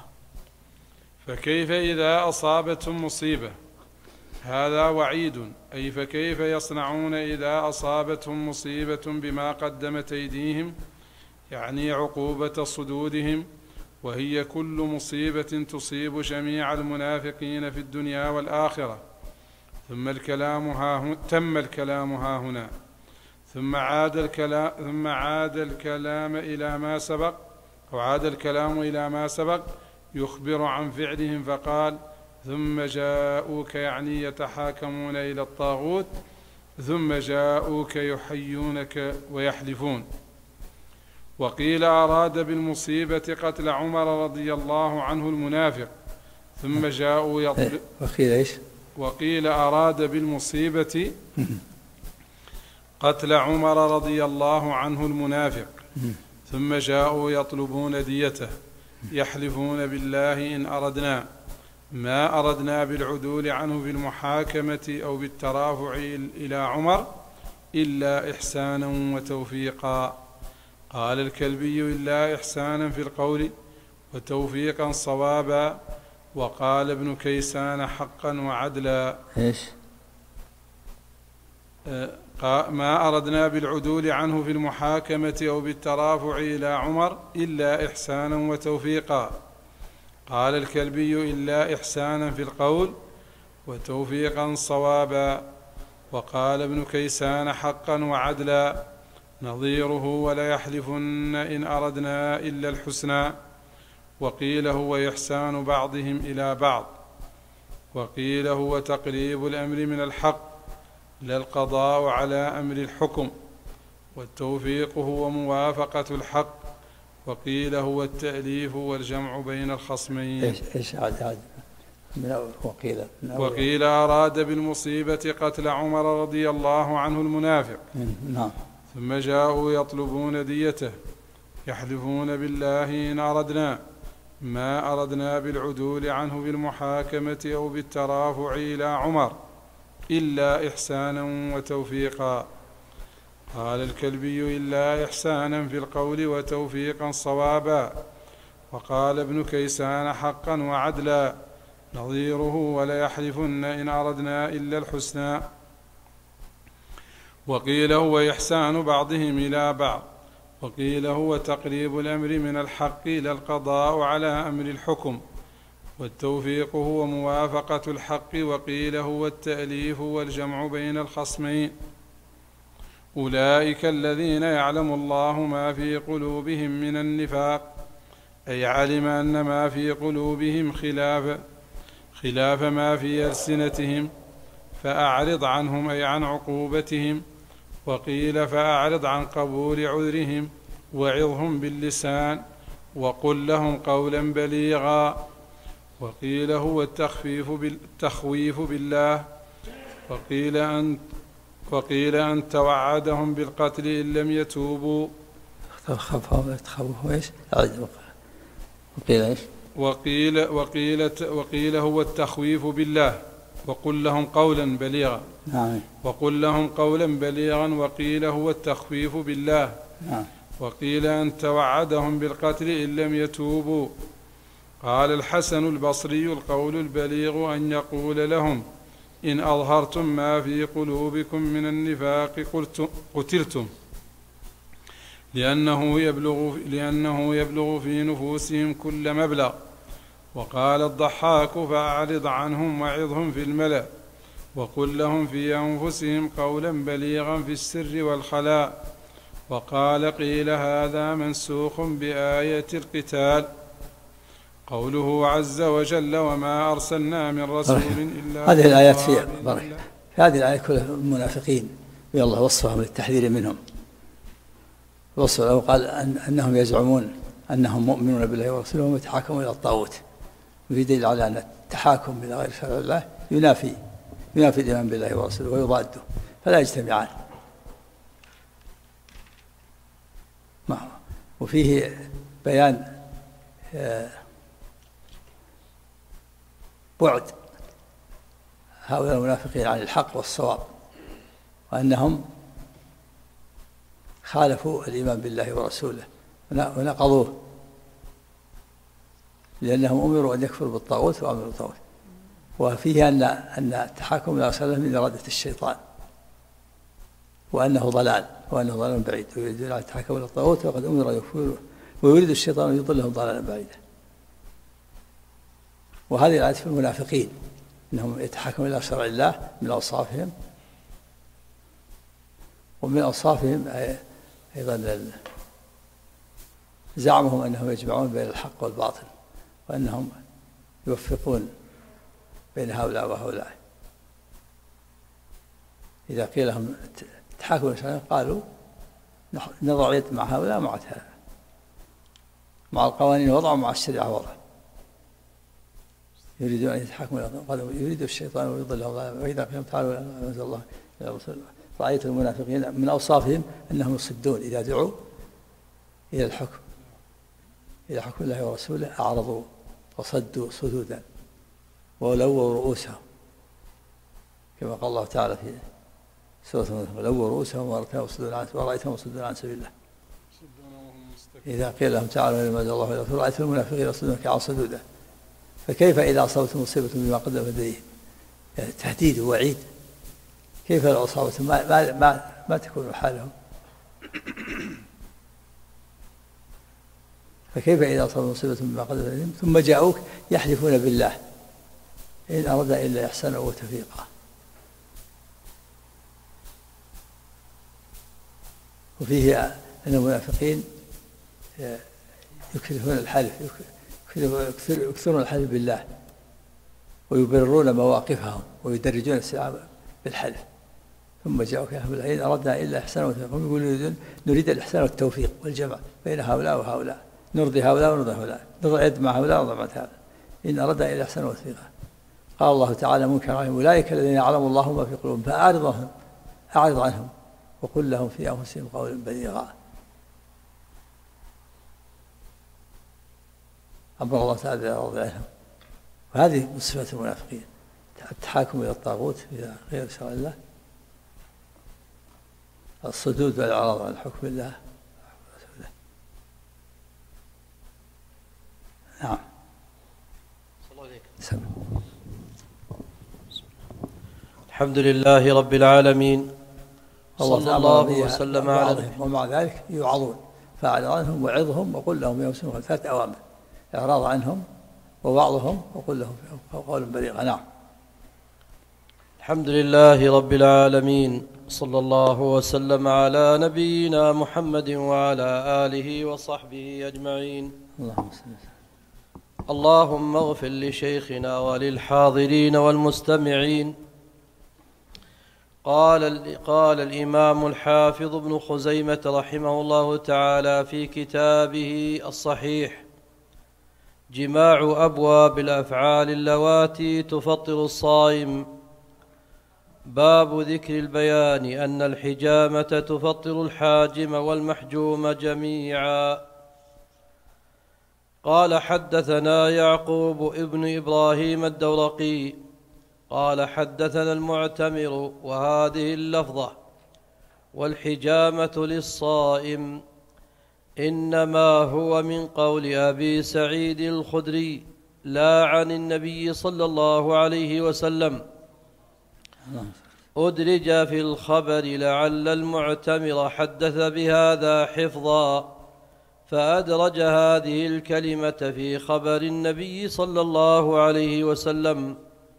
فكيف إذا أصابتهم مصيبة؟ هذا وعيد، أي فكيف يصنعون إذا أصابتهم مصيبة بما قدمت أيديهم، يعني عقوبة صدودهم، وهي كل مصيبة تصيب جميع المنافقين في الدنيا والآخرة. تم الكلام ها هنا، ثم عاد الكلام إلى ما سبق يخبر عن فعلهم، فقال: ثم جاءوك، يعني يتحاكمون إلى الطاغوت، ثم جاءوك يحيونك ويحلفون. وقيل أراد بالمصيبة قتل عمر رضي الله عنه المنافق ثم جاءوا يطلب. وقيل إيش؟ وقيل أراد بالمصيبة قتل عمر رضي الله عنه المنافق ثم جاءوا يطلبون ديته يحلفون بالله إن أردنا ما أردنا بالعدول عنه بالمحاكمة أو بالترافع إلى عمر إلا إحسانا وتوفيقا. قال الكلبي إلا إحسانا في القول وتوفيقا صوابا. وقال ابن كيسان حقا وعدلا. إيش؟ ما أردنا بالعدول عنه في المحاكمة أو بالترافع إلى عمر إلا إحسانا وتوفيقا. قال الكلبي إلا إحسانا في القول وتوفيقا صوابا. وقال ابن كيسان حقا وعدلا نظيره وليحلفن إن أردنا إلا الحسنى. وقيل هو إحسان بعضهم إلى بعض. وقيل هو تقريب الأمر من الحق لا القضاء على أمر الحكم. والتوفيق هو موافقة الحق. وقيل هو التأليف والجمع بين الخصمين. إيش عاد وقيل أراد بالمصيبة قتل عمر رضي الله عنه المنافق نعم. ثم جاءوا يطلبون ديته يحلفون بالله إن أردنا ما أردنا بالعدول عنه بالمحاكمة أو بالترافع إلى عمر إلا إحسانا وتوفيقا. قال الكلبي إلا إحسانا في القول وتوفيقا صوابا. وقال ابن كيسان حقا وعدلا نظيره وليحلفن إن أردنا إلا الحسنى. وقيل هو إحسان بعضهم إلى بعض. وقيل هو تقريب الأمر من الحق لا القضاء على أمر الحكم. والتوفيق هو موافقة الحق. وقيل هو التأليف والجمع بين الخصمين. أولئك الذين يعلم الله ما في قلوبهم من النفاق أي علم أن ما في قلوبهم خلاف ما في ألسنتهم فأعرض عنهم أي عن عقوبتهم. وقيل فأعرض عن قبول عذرهم وعظهم باللسان وقل لهم قولا بليغا. وقيل هو التخويف بالله. وقيل أن توعدهم بالقتل إن لم يتوبوا. وقيل هو التخويف بالله وقل لهم قولا بليغا. وقل لهم قولا بليغا. وقيل هو التخويف بالله. وقيل أن توعدهم بالقتل إن لم يتوبوا. قال الحسن البصري القول البليغ أن يقول لهم إن أظهرتم ما في قلوبكم من النفاق قتلتم لأنه يبلغ في نفوسهم كل مبلغ. وقال الضحاك فأعرض عنهم وعظهم في الملأ وقل لهم في أنفسهم قولا بليغا في السر والخلاء. وقال قيل هذا منسوخ بآية القتال قوله عز وجل وما أرسلنا من رسول إلا هذه الآيات في هذه الآيات كلها المنافقين الله وصفهم للتحذير منهم. وصفه قال أنهم يزعمون أنهم مؤمنون بالله ورسوله ويتحاكمون إلى الطاغوت. وفي دليل على أن التحاكم إلى غير شرع الله ينافي الإيمان بالله ورسوله ويضاده فلا يجتمعان. وفيه بيان بعد هؤلاء المنافقين عن الحق والصواب وأنهم خالفوا الإيمان بالله ورسوله ونقضوه لأنهم أمروا أن يكفروا بالطاغوت وأمروا بالطاغوت. وفيه أن التحاكم إلى رسول الله من إرادة الشيطان وأنه ضلال بعيد ويريدون أن يتحاكموا إلى الطاغوت وقد أمر يكفروا ويريد الشيطان أن يضلهم ضلالا بعيدا. وهذه الآية في المنافقين أنهم يتحاكمون إلى شرع الله من أوصافهم. ومن أوصافهم أيضا زعمهم أنهم يجمعون بين الحق والباطل وأنهم يوفقون بين هؤلاء وهؤلاء. إذا قيل لهم تحاكموا إلى شرع قالوا نضع اليد مع هؤلاء مع مع القوانين وضع ومع الشريعة وضع. يريدون أن يتحكموا إلى قدم، يريد الشيطان ويضلهم ضلالا، وإذا قيل تعالوا إلى ما أنزل الله إلى رسول الله. رأيت المنافقين من أوصافهم أنهم يصدون إذا دعوا إلى الحكم، إلى حكم الله ورسوله أعرضوا وصدوا صدودا ولووا رؤوسهم، كما قال الله تعالى في سورة المنافقين: ولووا رؤوسهم ورأيتهم يصدون عن سبيل الله. إذا قيل لهم تعالوا إلى ما أنزل الله إلى رسوله رأيت المنافقين يصدون كعن صدودا. فكيف إذا أصابتهم مصيبة بما قدمت أيديهم؟ يعني تهديد ووعيد. كيف لو أصابتهم ما تكون حالهم؟ فكيف إذا أصابتهم مصيبة بما قدمت أيديهم ثم جاءوك يحلفون بالله إن أردنا إلا إحسانا وتوفيقا. وفيه أن المنافقين يكثرون الحلف، يكثرون الحلف بالله، ويبررون مواقفهم ويدرجون السلام بالحلف. ثم جاءوك يحلفون بالله إن أردنا إلا إحسانا وتوفيقا. هم يقولون نريد الإحسان والتوفيق والجمع بين هؤلاء وهؤلاء، نرضي هؤلاء ونرضي هؤلاء، نضع يد مع هؤلاء ونضع مع هؤلاء، إن أردنا إلا إحسانا وتوفيقا. قال الله تعالى منكرا عليهم: أولئك الذين يعلم الله ما في قلوبهم فأعرض عنهم وقل لهم في أنفسهم قولا بليغا. أمر الله تعالى يرضى عنهم. وهذه من صفات المنافقين: التحاكم إلى الطاغوت إلى غير شرع الله، الصدود والإعراض عن حكم الله. نعم. الحمد لله رب العالمين، صلى الله وسلم على ومع ذلك يوعظون: فأعرض عنهم وعظهم وقل لهم يوم سنهم. 3 أوامر: إعراض عنهم ووعظهم وقل لهم قولا بليغا. نعم. الحمد لله رب العالمين، صلى الله وسلم على نبينا محمد وعلى آله وصحبه أجمعين. اللهم اغفر لشيخنا وللحاضرين والمستمعين. قال الإمام الحافظ ابن خزيمة رحمه الله تعالى في كتابه الصحيح: جماع أبواب الأفعال اللواتي تفطر الصائم. باب ذكر البيان أن الحجامة تفطر الحاجم والمحجوم جميعا. قال: حدثنا يعقوب ابن إبراهيم الدورقي قال: حدثنا المعتمر، وهذه اللفظة: والحجامة للصائم، إنما هو من قول أبي سعيد الخدري لا عن النبي صلى الله عليه وسلم. أدرج في الخبر لعل المعتمر حدث بهذا حفظا، فأدرج هذه الكلمة في خبر النبي صلى الله عليه وسلم.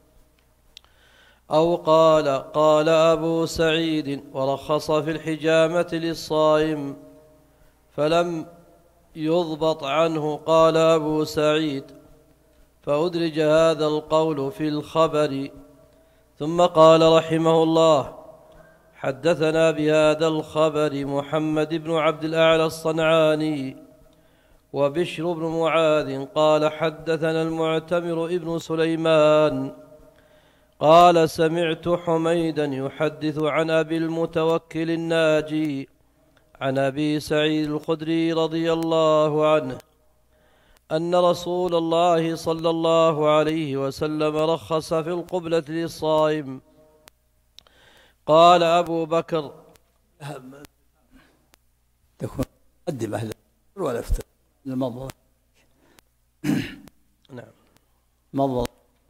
أو قال أبو سعيد: ورخص في الحجامة للصائم، فلم يضبط عنه. قال أبو سعيد: فأدرج هذا القول في الخبر. ثم قال رحمه الله: حدثنا بهذا الخبر محمد بن عبد الأعلى الصنعاني وبشر بن معاذ قال: حدثنا المعتمر ابن سليمان قال: سمعت حميدا يحدث عن أبي المتوكل الناجي عن أبي سعيد الخدري رضي الله عنه أن رسول الله صلى الله عليه وسلم رخص في القبلة للصائم. قال أبو بكر: تكون قدم أهل ولا افتر المضمضة. نعم. مضمضة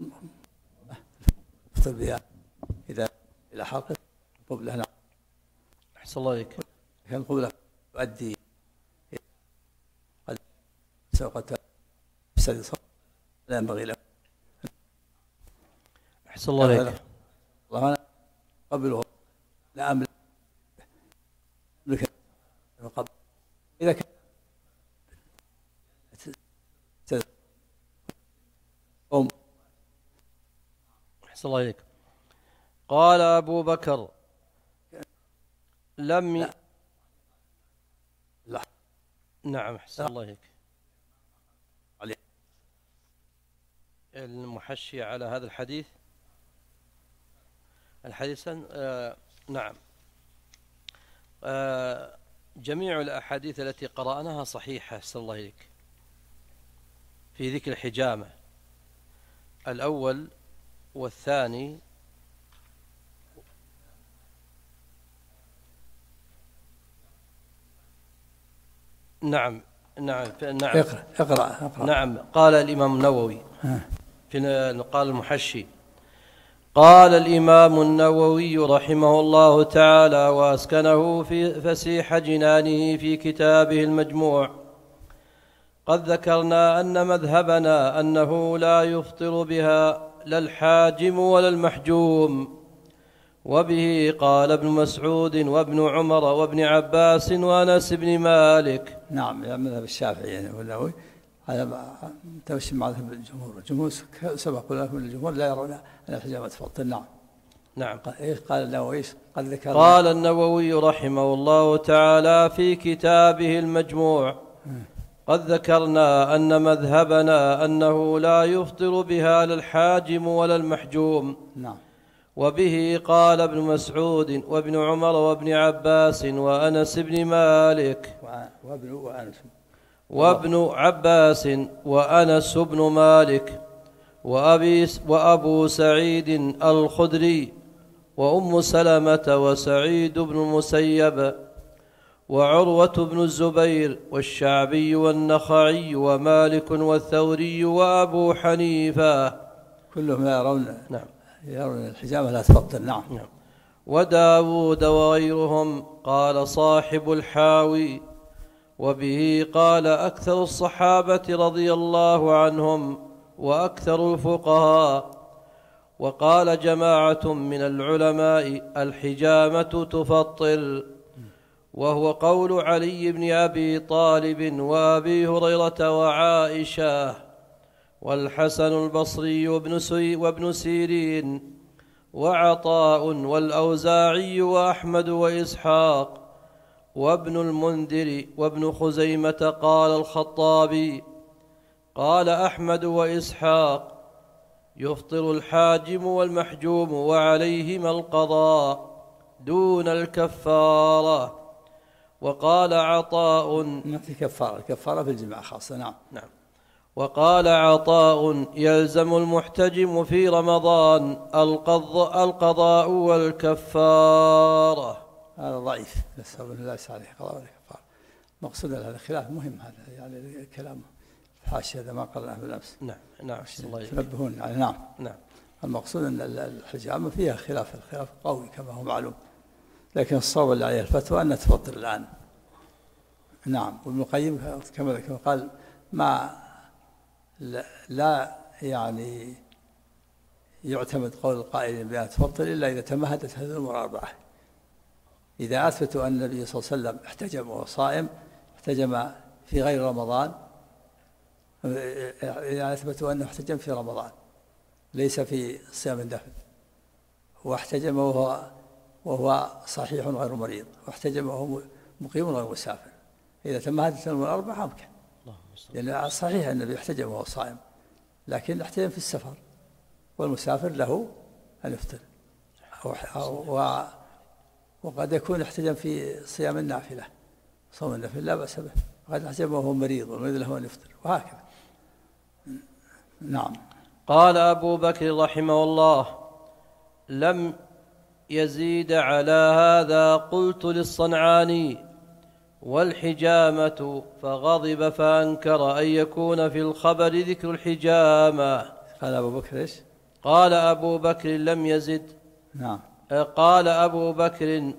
افتر بها إذا إلى حلقه قبلة. نعم. أحسن الله عليك. كان قبلة تؤدي قد سوقت لا ينبغي له. أحسن الله عليك. الله أنا قبله لا أملك قبل إذا كان أحسن الله عليك. قال أبو بكر: لم لا. نعم. أحسن الله عليك. المحشي على هذا الحديث نعم. جميع الأحاديث التي قرأناها صحيحة صلى الله عليك في ذكر الحجامة، الأول والثاني نعم. اقرأ. نعم. قال الإمام النووي قال المحشي، قال الإمام النووي رحمه الله تعالى وأسكنه في فسيح جنانه في كتابه المجموع: قد ذكرنا أن مذهبنا أنه لا يفطر بها لا الحاجم ولا المحجوم، وبه قال ابن مسعود وابن عمر وابن عباس وأنس بن مالك. نعم، يعني مذهب الشافعي والنووي هذا تمشي مع مذهب الجمهور. الجمهور سبق لكم الجمهور لا يرون أن الحجامة تفطر. نعم. قال النووي قد ذكرنا. قال النووي رحمه الله تعالى في كتابه المجموع: قد ذكرنا أن مذهبنا أنه لا يفطر بها لا الحاجم ولا المحجوم. نعم. وبه قال ابن مسعود وابن عمر وابن عباس وأنس بن مالك وابن عباس وأنس بن مالك وأبو سعيد الخدري وأم سلمة وسعيد بن المسيب وعروة بن الزبير والشعبي والنخعي ومالك والثوري وأبو حنيفة، كلهم يرون نعم الحجامة لا تفطر. نعم. وداود وغيرهم. قال صاحب الحاوي: وبه قال أكثر الصحابة رضي الله عنهم وأكثر الفقهاء. وقال جماعة من العلماء: الحجامة تفطر، وهو قول علي بن أبي طالب وأبي هريرة وعائشة والحسن البصري وابن سيرين وعطاء والأوزاعي وأحمد وإسحاق وابن المنذر وابن خزيمة. قال الخطابي: قال أحمد وإسحاق: يفطر الحاجم والمحجوم وعليهما القضاء دون الكفارة. وقال عطاء: ما في كفارة، الكفارة في الجماع خاصة. نعم. وقال عطاء: يلزم المحتجم في رمضان القضاء والكفارة. هذا ضعيف، نسأل الله ليس عليه قضاء ولا كفارة. مقصود هذا الخلاف مهم، هذا يعني كلام الحاشية هذا ما قرأناه بالأمس. نعم. تنبهون على. نعم. المقصود أن الحجامة فيها خلاف قوي كما هو معلوم، لكن الصواب اللي عليه الفتوى أنها تفطر الآن. نعم. وابن القيم كما ذكر قال: ما لا يعني يعتمد قول القائل بأنها تفطر إلا إذا تمهدت هذه الأمور الأربعة. إذا أثبتوا أن النبي صلى الله عليه وسلم احتجم وهو صائم، احتجم في غير رمضان، إذا أثبتوا أنه احتجم في رمضان ليس في صيام النفل، واحتجم وهو صحيح غير مريض، واحتجم وهو مقيم غير مسافر، إذا تمهدت الأمور الأربعة أمكن. لأن صحيح أن النبي احتجم وهو صائم، لكن احتجم في السفر، والمسافر له أن يفطر. وقد يكون احتجم في صيام النافلة، صوم النافلة لا بأس به، وقد احتجم وهو مريض والمريض له أن يفطر، وهكذا. نعم. قال أبو بكر رحمه الله: لم يزيد على هذا قلت للصنعاني: والحجامة، فغضب فأنكر أن يكون في الخبر ذكر الحجامة. قال أبو بكر إيش؟ قال أبو بكر: لم يزد. نعم. قال أبو بكر: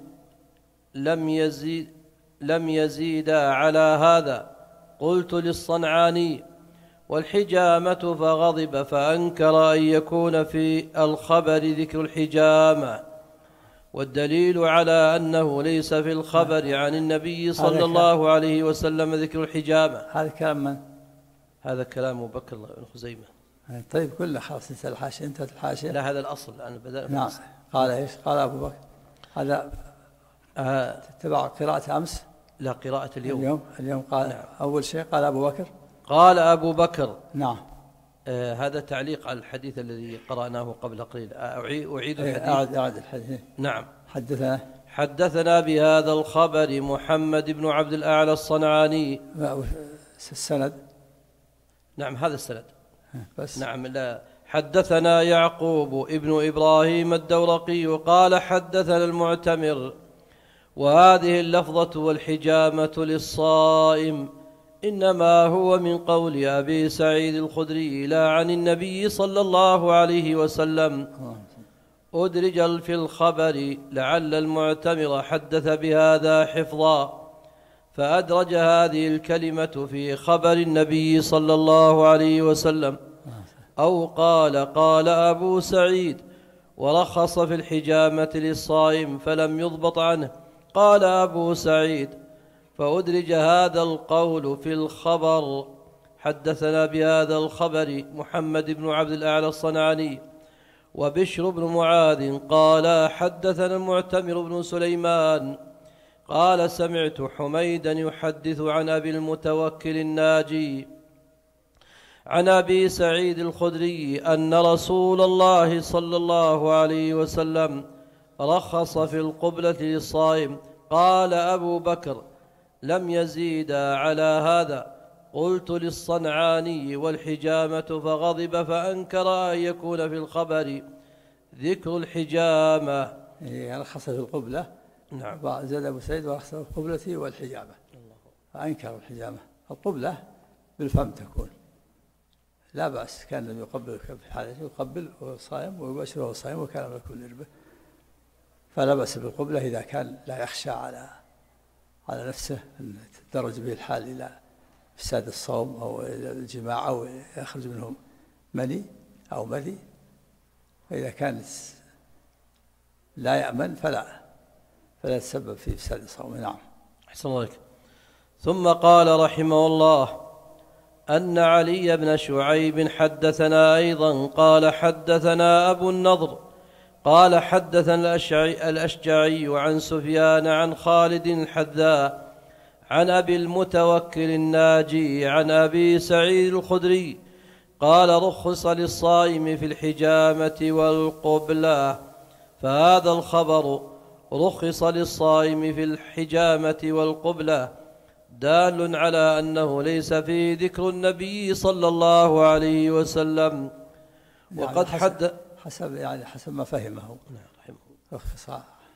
لم يزيد على هذا قلت للصنعاني: والحجامة، فغضب فأنكر أن يكون في الخبر ذكر الحجامة. والدليل على أنه ليس في الخبر عن النبي صلى الله عليه وسلم ذكر الحجامة. هذا كلام من؟ هذا كلام أبو بكر بن خزيمة. طيب كله خلاص، انت الحاشية، انت الحاشية. لا، هذا الأصل. أنا بدأت. نعم. قال إيش؟ قال أبو بكر هذا تتبع قراءة أمس؟ لا، قراءة اليوم. اليوم قال. نعم. أول شيء قال أبو بكر. قال أبو بكر. نعم. هذا تعليق على الحديث الذي قرأناه قبل قليل. أعيد الحديث. أعد الحديث. نعم. حدثنا بهذا الخبر محمد بن عبد الأعلى الصنعاني. السند. نعم هذا السند بس. نعم. لا، حدثنا يعقوب ابن إبراهيم الدورقي قال حدثنا المعتمر، وهذه اللفظة والحجامة للصائم إنما هو من قول أبي سعيد الخدري لا عن النبي صلى الله عليه وسلم. أدرج في الخبر لعل المعتمر حدث بهذا حفظا، فأدرج هذه الكلمة في خبر النبي صلى الله عليه وسلم، أو قال أبو سعيد ورخص في الحجامة للصائم فلم يضبط عنه، قال أبو سعيد، فأدرج هذا القول في الخبر. حدثنا بهذا الخبر محمد بن عبد الأعلى الصنعاني وبشر بن معاذ قال حدثنا المعتمر بن سليمان قال سمعت حميدا يحدث عن أبي المتوكل الناجي عن أبي سعيد الخدري أن رسول الله صلى الله عليه وسلم رخص في القبلة للصائم. قال أبو بكر لم يزيدا على هذا. قلت للصنعاني والحجامة فغضب فأنكر أن يكون في الخبر ذكر الحجامة. رخص في القبلة. نعم. زاد أبو سعيد ورخص في القبلة والحجامة، فأنكر الحجامة. القبلة بالفم تكون، لا بأس، كان النبي يقبل في حالته، يقبل وهو صائم ويباشر وهو صائم، وكان لا يكون يربه، فلا بأس بالقبلة إذا كان لا يخشى على نفسه أن تدرج به الحال إلى إفساد الصوم أو الجماع أو يخرج منه مني أو مذي. فإذا كان لا يأمن فلا تسبب في إفساد الصوم. نعم. أحسن الله عليك. ثم قال رحمه الله أن علي بن شعيب حدثنا أيضا قال حدثنا أبو النضر قال حدثنا الأشجعي عن سفيان عن خالد الحذاء عن أبي المتوكل الناجي عن أبي سعيد الخدري قال رخص للصائم في الحجامة والقبلة. فهذا الخبر رخص للصائم في الحجامة والقبلة دال على أنه ليس فيه ذكر النبي صلى الله عليه وسلم. وقد حسب ما فهمه. رخص.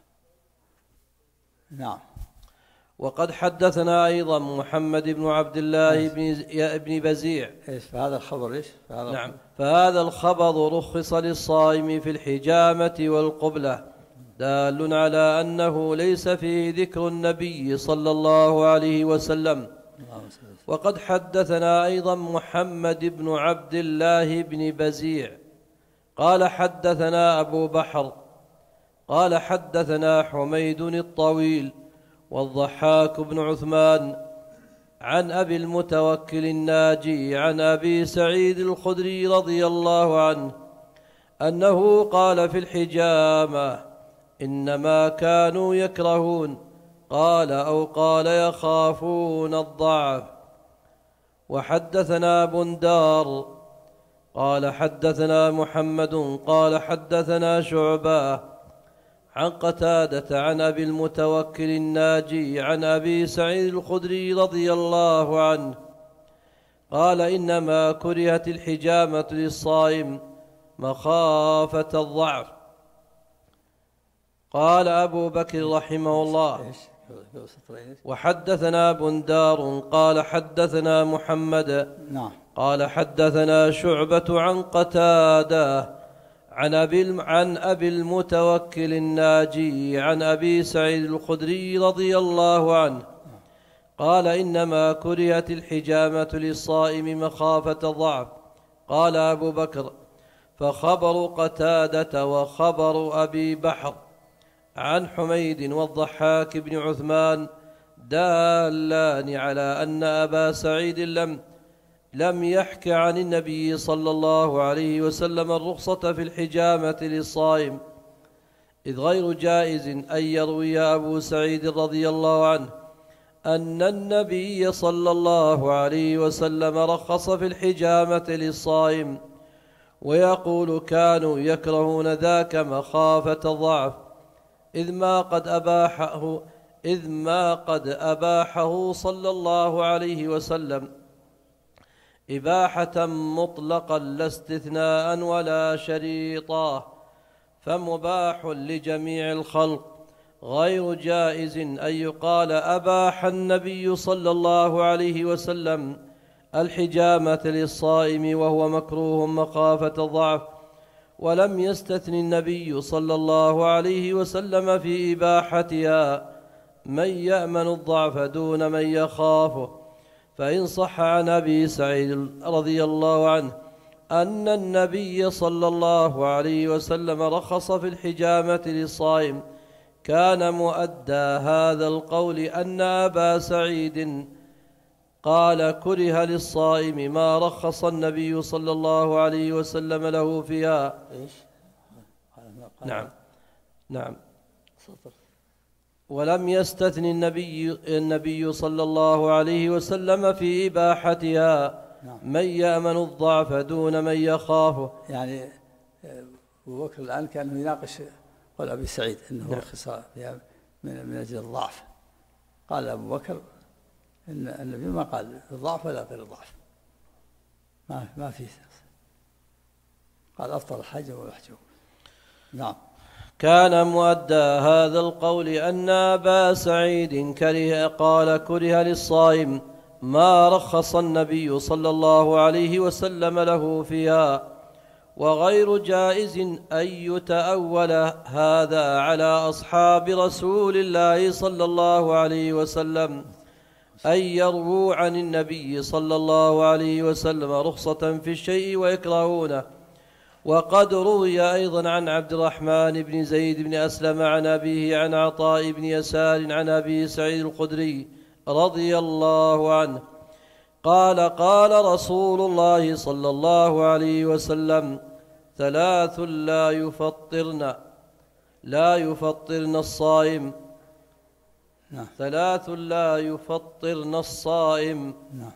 نعم. وقد حدثنا أيضا محمد بن عبد الله بن بزيع. فهذا الخبر نعم. فهذا الخبر رخص للصائم في الحجامة والقبلة دال على أنه ليس فيه ذكر النبي صلى الله عليه وسلم. وقد حدثنا أيضا محمد بن عبد الله بن بزيع قال حدثنا أبو بحر قال حدثنا حميد الطويل والضحاك بن عثمان عن أبي المتوكل الناجي عن أبي سعيد الخدري رضي الله عنه أنه قال في الحجامة إنما كانوا يكرهون قال يخافون الضعف. وحدثنا بندار قال حدثنا محمد قال حدثنا شعبة عن قتادة عن أبي المتوكل الناجي عن أبي سعيد الخدري رضي الله عنه قال إنما كرهت الحجامة للصائم مخافة الضعف. قال أبو بكر رحمه الله وحدثنا بندار قال حدثنا محمد قال حدثنا شعبة عن قتادة عن أبي المتوكل الناجي عن أبي سعيد الخدري رضي الله عنه قال إنما كرهت الحجامة للصائم مخافة الضعف. قال أبو بكر فخبر قتادة وخبر أبي بحر عن حميد والضحاك بن عثمان دالان على أن أبا سعيد لم يحك عن النبي صلى الله عليه وسلم الرخصة في الحجامة للصائم، إذ غير جائز أن يروي أبو سعيد رضي الله عنه أن النبي صلى الله عليه وسلم رخص في الحجامة للصائم، ويقول كانوا يكرهون ذاك مخافة الضعف، إذ ما قد أباحه صلى الله عليه وسلم إباحة مطلقا لا استثناء ولا شريطا، فمباح لجميع الخلق، غير جائز أن يقال أباح النبي صلى الله عليه وسلم الحجامة للصائم وهو مكروه مخافة الضعف. ولم يستثن النبي صلى الله عليه وسلم في إباحتها من يأمن الضعف دون من يخافه، فإن صح عن أبي سعيد رضي الله عنه أن النبي صلى الله عليه وسلم رخص في الحجامة للصائم، كان مؤدى هذا القول أن أبا سعيد قال كره للصائم ما رخص النبي صلى الله عليه وسلم له فيها. نعم. ولم يستثن النبي صلى الله عليه وسلم في إباحتها من يأمن الضعف دون من يخافه. يعني أبو بكر الآن كأنه يناقش قول أبي سعيد أنه رخص فيها من أجل الضعف. قال أبو بكر إن النبي ما قال الضعف ولا غير الضعف، ما في، قال أفطر الحج ويحجب. نعم. كان مؤدى هذا القول أن أبا سعيد كره للصائم ما رخص النبي صلى الله عليه وسلم له فيها، وغير جائز أن يتأول هذا على أصحاب رسول الله صلى الله عليه وسلم، أن يرووا عن النبي صلى الله عليه وسلم رخصة في الشيء ويكرهونه. وقد روي أيضا عن عبد الرحمن بن زيد بن أسلم عن أبيه عن عطاء بن يسار عن أبي سعيد الخدري رضي الله عنه قال قال رسول الله صلى الله عليه وسلم: ثلاث لا يفطرن الصائم. ثلاث لا يفطرن الصائم.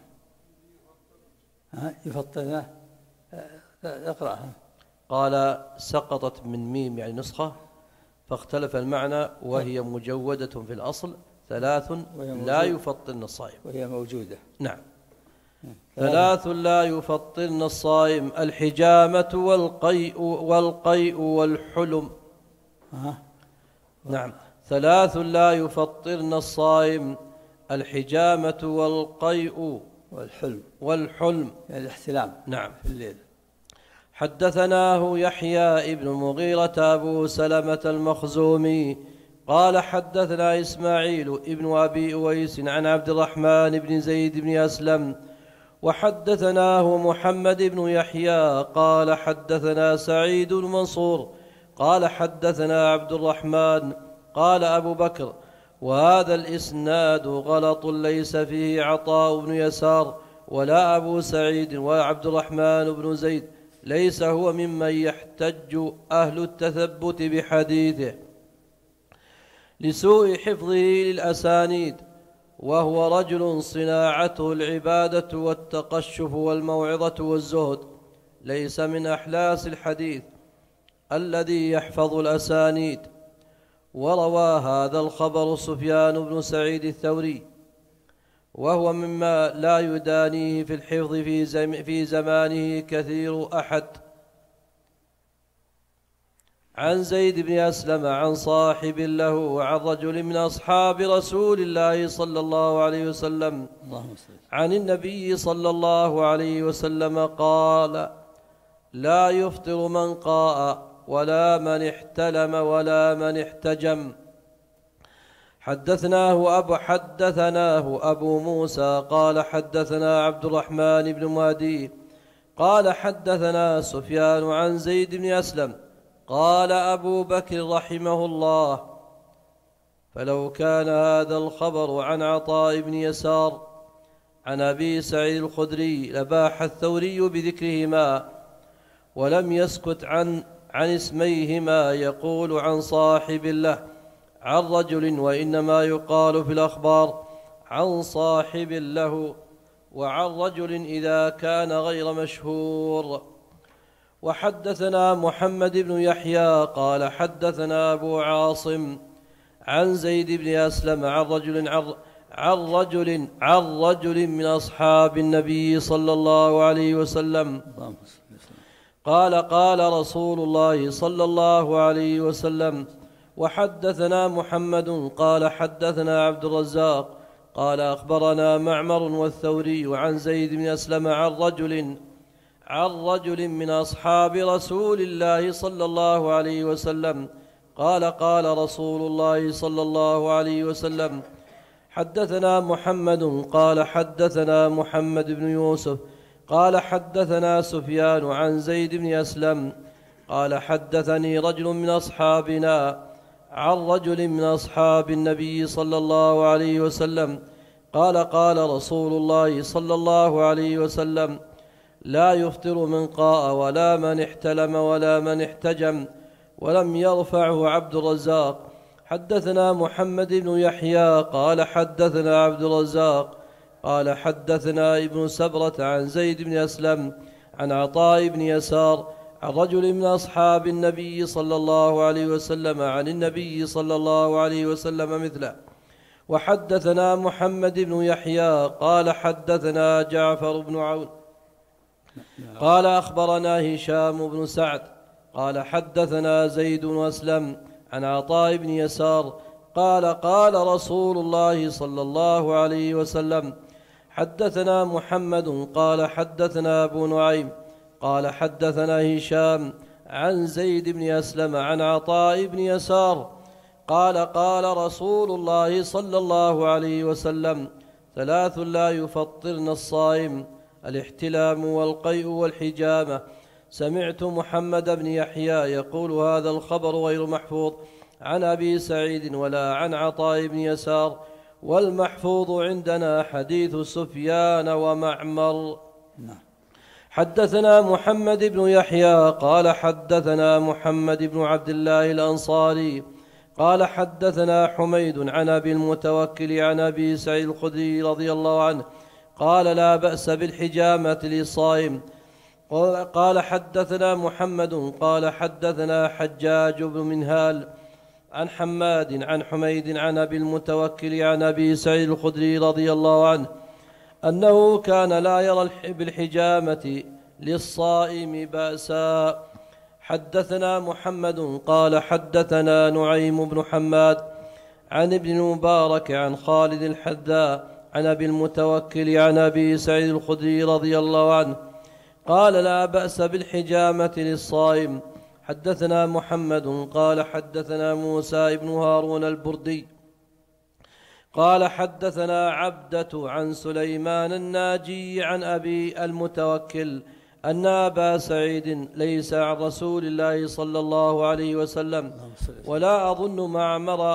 يفطرن، اقرأها. قال سقطت من ميم يعني نسخة فاختلف المعنى، وهي مجودة في الأصل ثلاث لا يفطرن الصائم، وهي موجودة. نعم. ثلاث لا يفطرن الصائم: الحجامة والقيء والحلم. نعم. ثلاث لا يفطرن الصائم: الحجامة والقيء والحلم يعني الاحتلام. نعم. في الليل. حدثناه يحيى ابن مغيرة أبو سلمة المخزومي قال حدثنا إسماعيل ابن أبي أويس عن عبد الرحمن بن زيد بن أسلم، وحدثناه محمد بن يحيى قال حدثنا سعيد بن منصور قال حدثنا عبد الرحمن قال أبو بكر: وهذا الإسناد غلط ليس فيه عطاء بن يسار ولا أبو سعيد وعبد الرحمن بن زيد، ليس هو ممن يحتج أهل التثبت بحديثه لسوء حفظه للأسانيد، وهو رجل صناعته العبادة والتقشف والموعظة والزهد، ليس من أحلاس الحديث الذي يحفظ الأسانيد. وروى هذا الخبر سفيان بن سعيد الثوري، وهو مما لا يدانيه في الحفظ في زمانه كثير أحد، عن زيد بن أسلم عن صاحب له وعن رجل من أصحاب رسول الله صلى الله عليه وسلم عن النبي صلى الله عليه وسلم قال: لا يفطر من قاء ولا من احتلم ولا من احتجم. حدثناه أبو موسى قال حدثنا عبد الرحمن بن مهدي قال حدثنا سفيان عن زيد بن أسلم قال أبو بكر رحمه الله: فلو كان هذا الخبر عن عطاء بن يسار عن أبي سعيد الخدري لباح الثوري بذكرهما، ولم يسكت عن اسميهما، يقول عن صاحب له عن رجل، وإنما يقال في الأخبار عن صاحب له وعن رجل إذا كان غير مشهور. وحدثنا محمد بن يحيى قال حدثنا أبو عاصم عن زيد بن أسلم عن رجل من أصحاب النبي صلى الله عليه وسلم قال قال رسول الله صلى الله عليه وسلم. وحدثنا محمد قال حدثنا عبد الرزاق قال أخبرنا معمر والثوري عن زيد بن أسلم عن رجل من أصحاب رسول الله صلى الله عليه وسلم قال قال رسول الله صلى الله عليه وسلم. حدثنا محمد قال حدثنا محمد بن يوسف قال حدثنا سفيان عن زيد بن أسلم قال حدثني رجل من أصحابنا عن رجل من أصحاب النبي صلى الله عليه وسلم قال قال رسول الله صلى الله عليه وسلم لا يفطر من قاء ولا من احتلم ولا من احتجم. ولم يرفعه عبد الرزاق. حدثنا محمد بن يحيى قال حدثنا عبد الرزاق قال حدثنا ابن سبرة عن زيد بن أسلم عن عطاء بن يسار عن رجل من أصحاب النبي صلى الله عليه وسلم عن النبي صلى الله عليه وسلم مثله. وحدثنا محمد بن يحيى قال حدثنا جعفر بن عون قال أخبرنا هشام بن سعد قال حدثنا زيد بن أسلم عن عطاء بن يسار قال قال رسول الله صلى الله عليه وسلم. حدثنا محمد قال حدثنا أبو نعيم قال حدثنا هشام عن زيد بن أسلم عن عطاء بن يسار قال قال رسول الله صلى الله عليه وسلم 3 لا يفطرن الصائم: الاحتلام والقيء والحجامة. سمعت محمد بن يحيى يقول هذا الخبر غير محفوظ عن أبي سعيد ولا عن عطاء بن يسار، والمحفوظ عندنا حديث سفيان ومعمر. حدثنا محمد بن يحيى قال حدثنا محمد بن عبد الله الأنصاري قال حدثنا حميد عن أبي المتوكل عن أبي سعيد الخدري رضي الله عنه قال لا بأس بالحجامة للصائم. قال حدثنا محمد قال حدثنا حجاج بن منهال عن حماد عن حميد عن أبي المتوكل عن أبي سعيد الخدري رضي الله عنه أنه كان لا يرى بالحجامة للصائم بأسا. حدثنا محمد قال حدثنا نعيم بن حماد عن ابن المبارك عن خالد الحذاء عن أبي المتوكل عن أبي سعيد الخدري رضي الله عنه قال لا بأس بالحجامة للصائم. حدثنا محمد قال حدثنا موسى بن هارون البردي قال حدثنا عبدة عن سليمان الناجي عن أبي المتوكل أن أبا سعيد ليس عن رسول الله صلى الله عليه وسلم ولا أظن معمر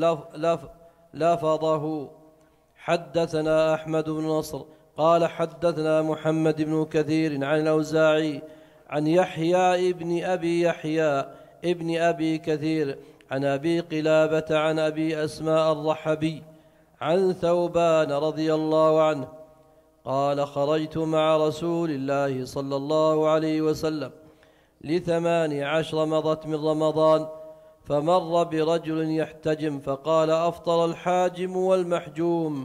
لفظه. حدثنا أحمد بن نصر قال حدثنا محمد بن كثير عن الأوزاعي عن يحيى ابن أبي كثير عن أبي قلابة عن أبي أسماء الرحبي عن ثوبان رضي الله عنه قال خرجت مع رسول الله صلى الله عليه وسلم 18 مضت من رمضان فمر برجل يحتجم فقال أفطر الحاجم والمحجوم.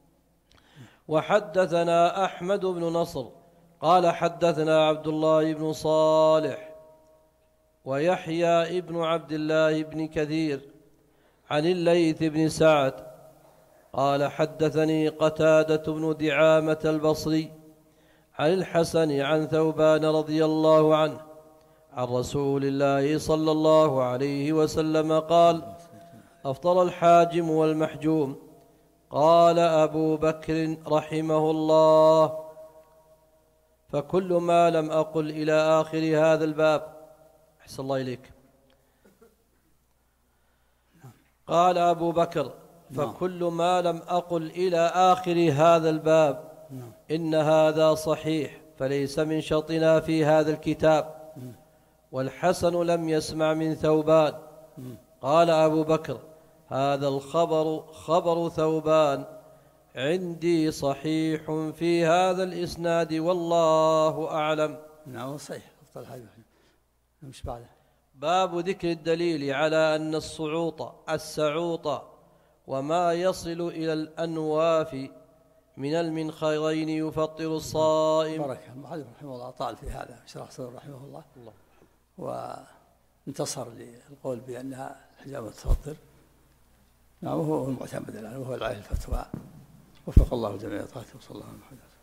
وحدثنا أحمد بن نصر قال حدثنا عبد الله بن صالح ويحيى ابن عبد الله بن كثير عن الليث بن سعد قال حدثني قتادة بن دعامة البصري عن الحسن عن ثوبان رضي الله عنه عن رسول الله صلى الله عليه وسلم قال أفطر الحاجم والمحجوم. قال أبو بكر رحمه الله فكل ما لم أقل إلى آخر هذا الباب. أحسن الله إليك. قال أبو بكر فكل ما لم أقل إلى آخر هذا الباب إن هذا صحيح فليس من شطنا في هذا الكتاب. والحسن لم يسمع من ثوبان. قال أبو بكر هذا الخبر خبر ثوبان عندي صحيح في هذا الإسناد والله أعلم. نعم صحيح. أفضل حديث. مش بعده. باب ذكر الدليل على أن السعوط وما يصل إلى الأنواف من المنخرين يفطر الصائم. بركة. المحدث رحمه الله طال في هذا، شرح صدر رحمه الله وانتصر للقول بأنها حجامة تفطر. نعم وهو المعتمد الآن وهو عليه الفتوى. وفق الله جميع طاعته وصلى الله عليه وسلم.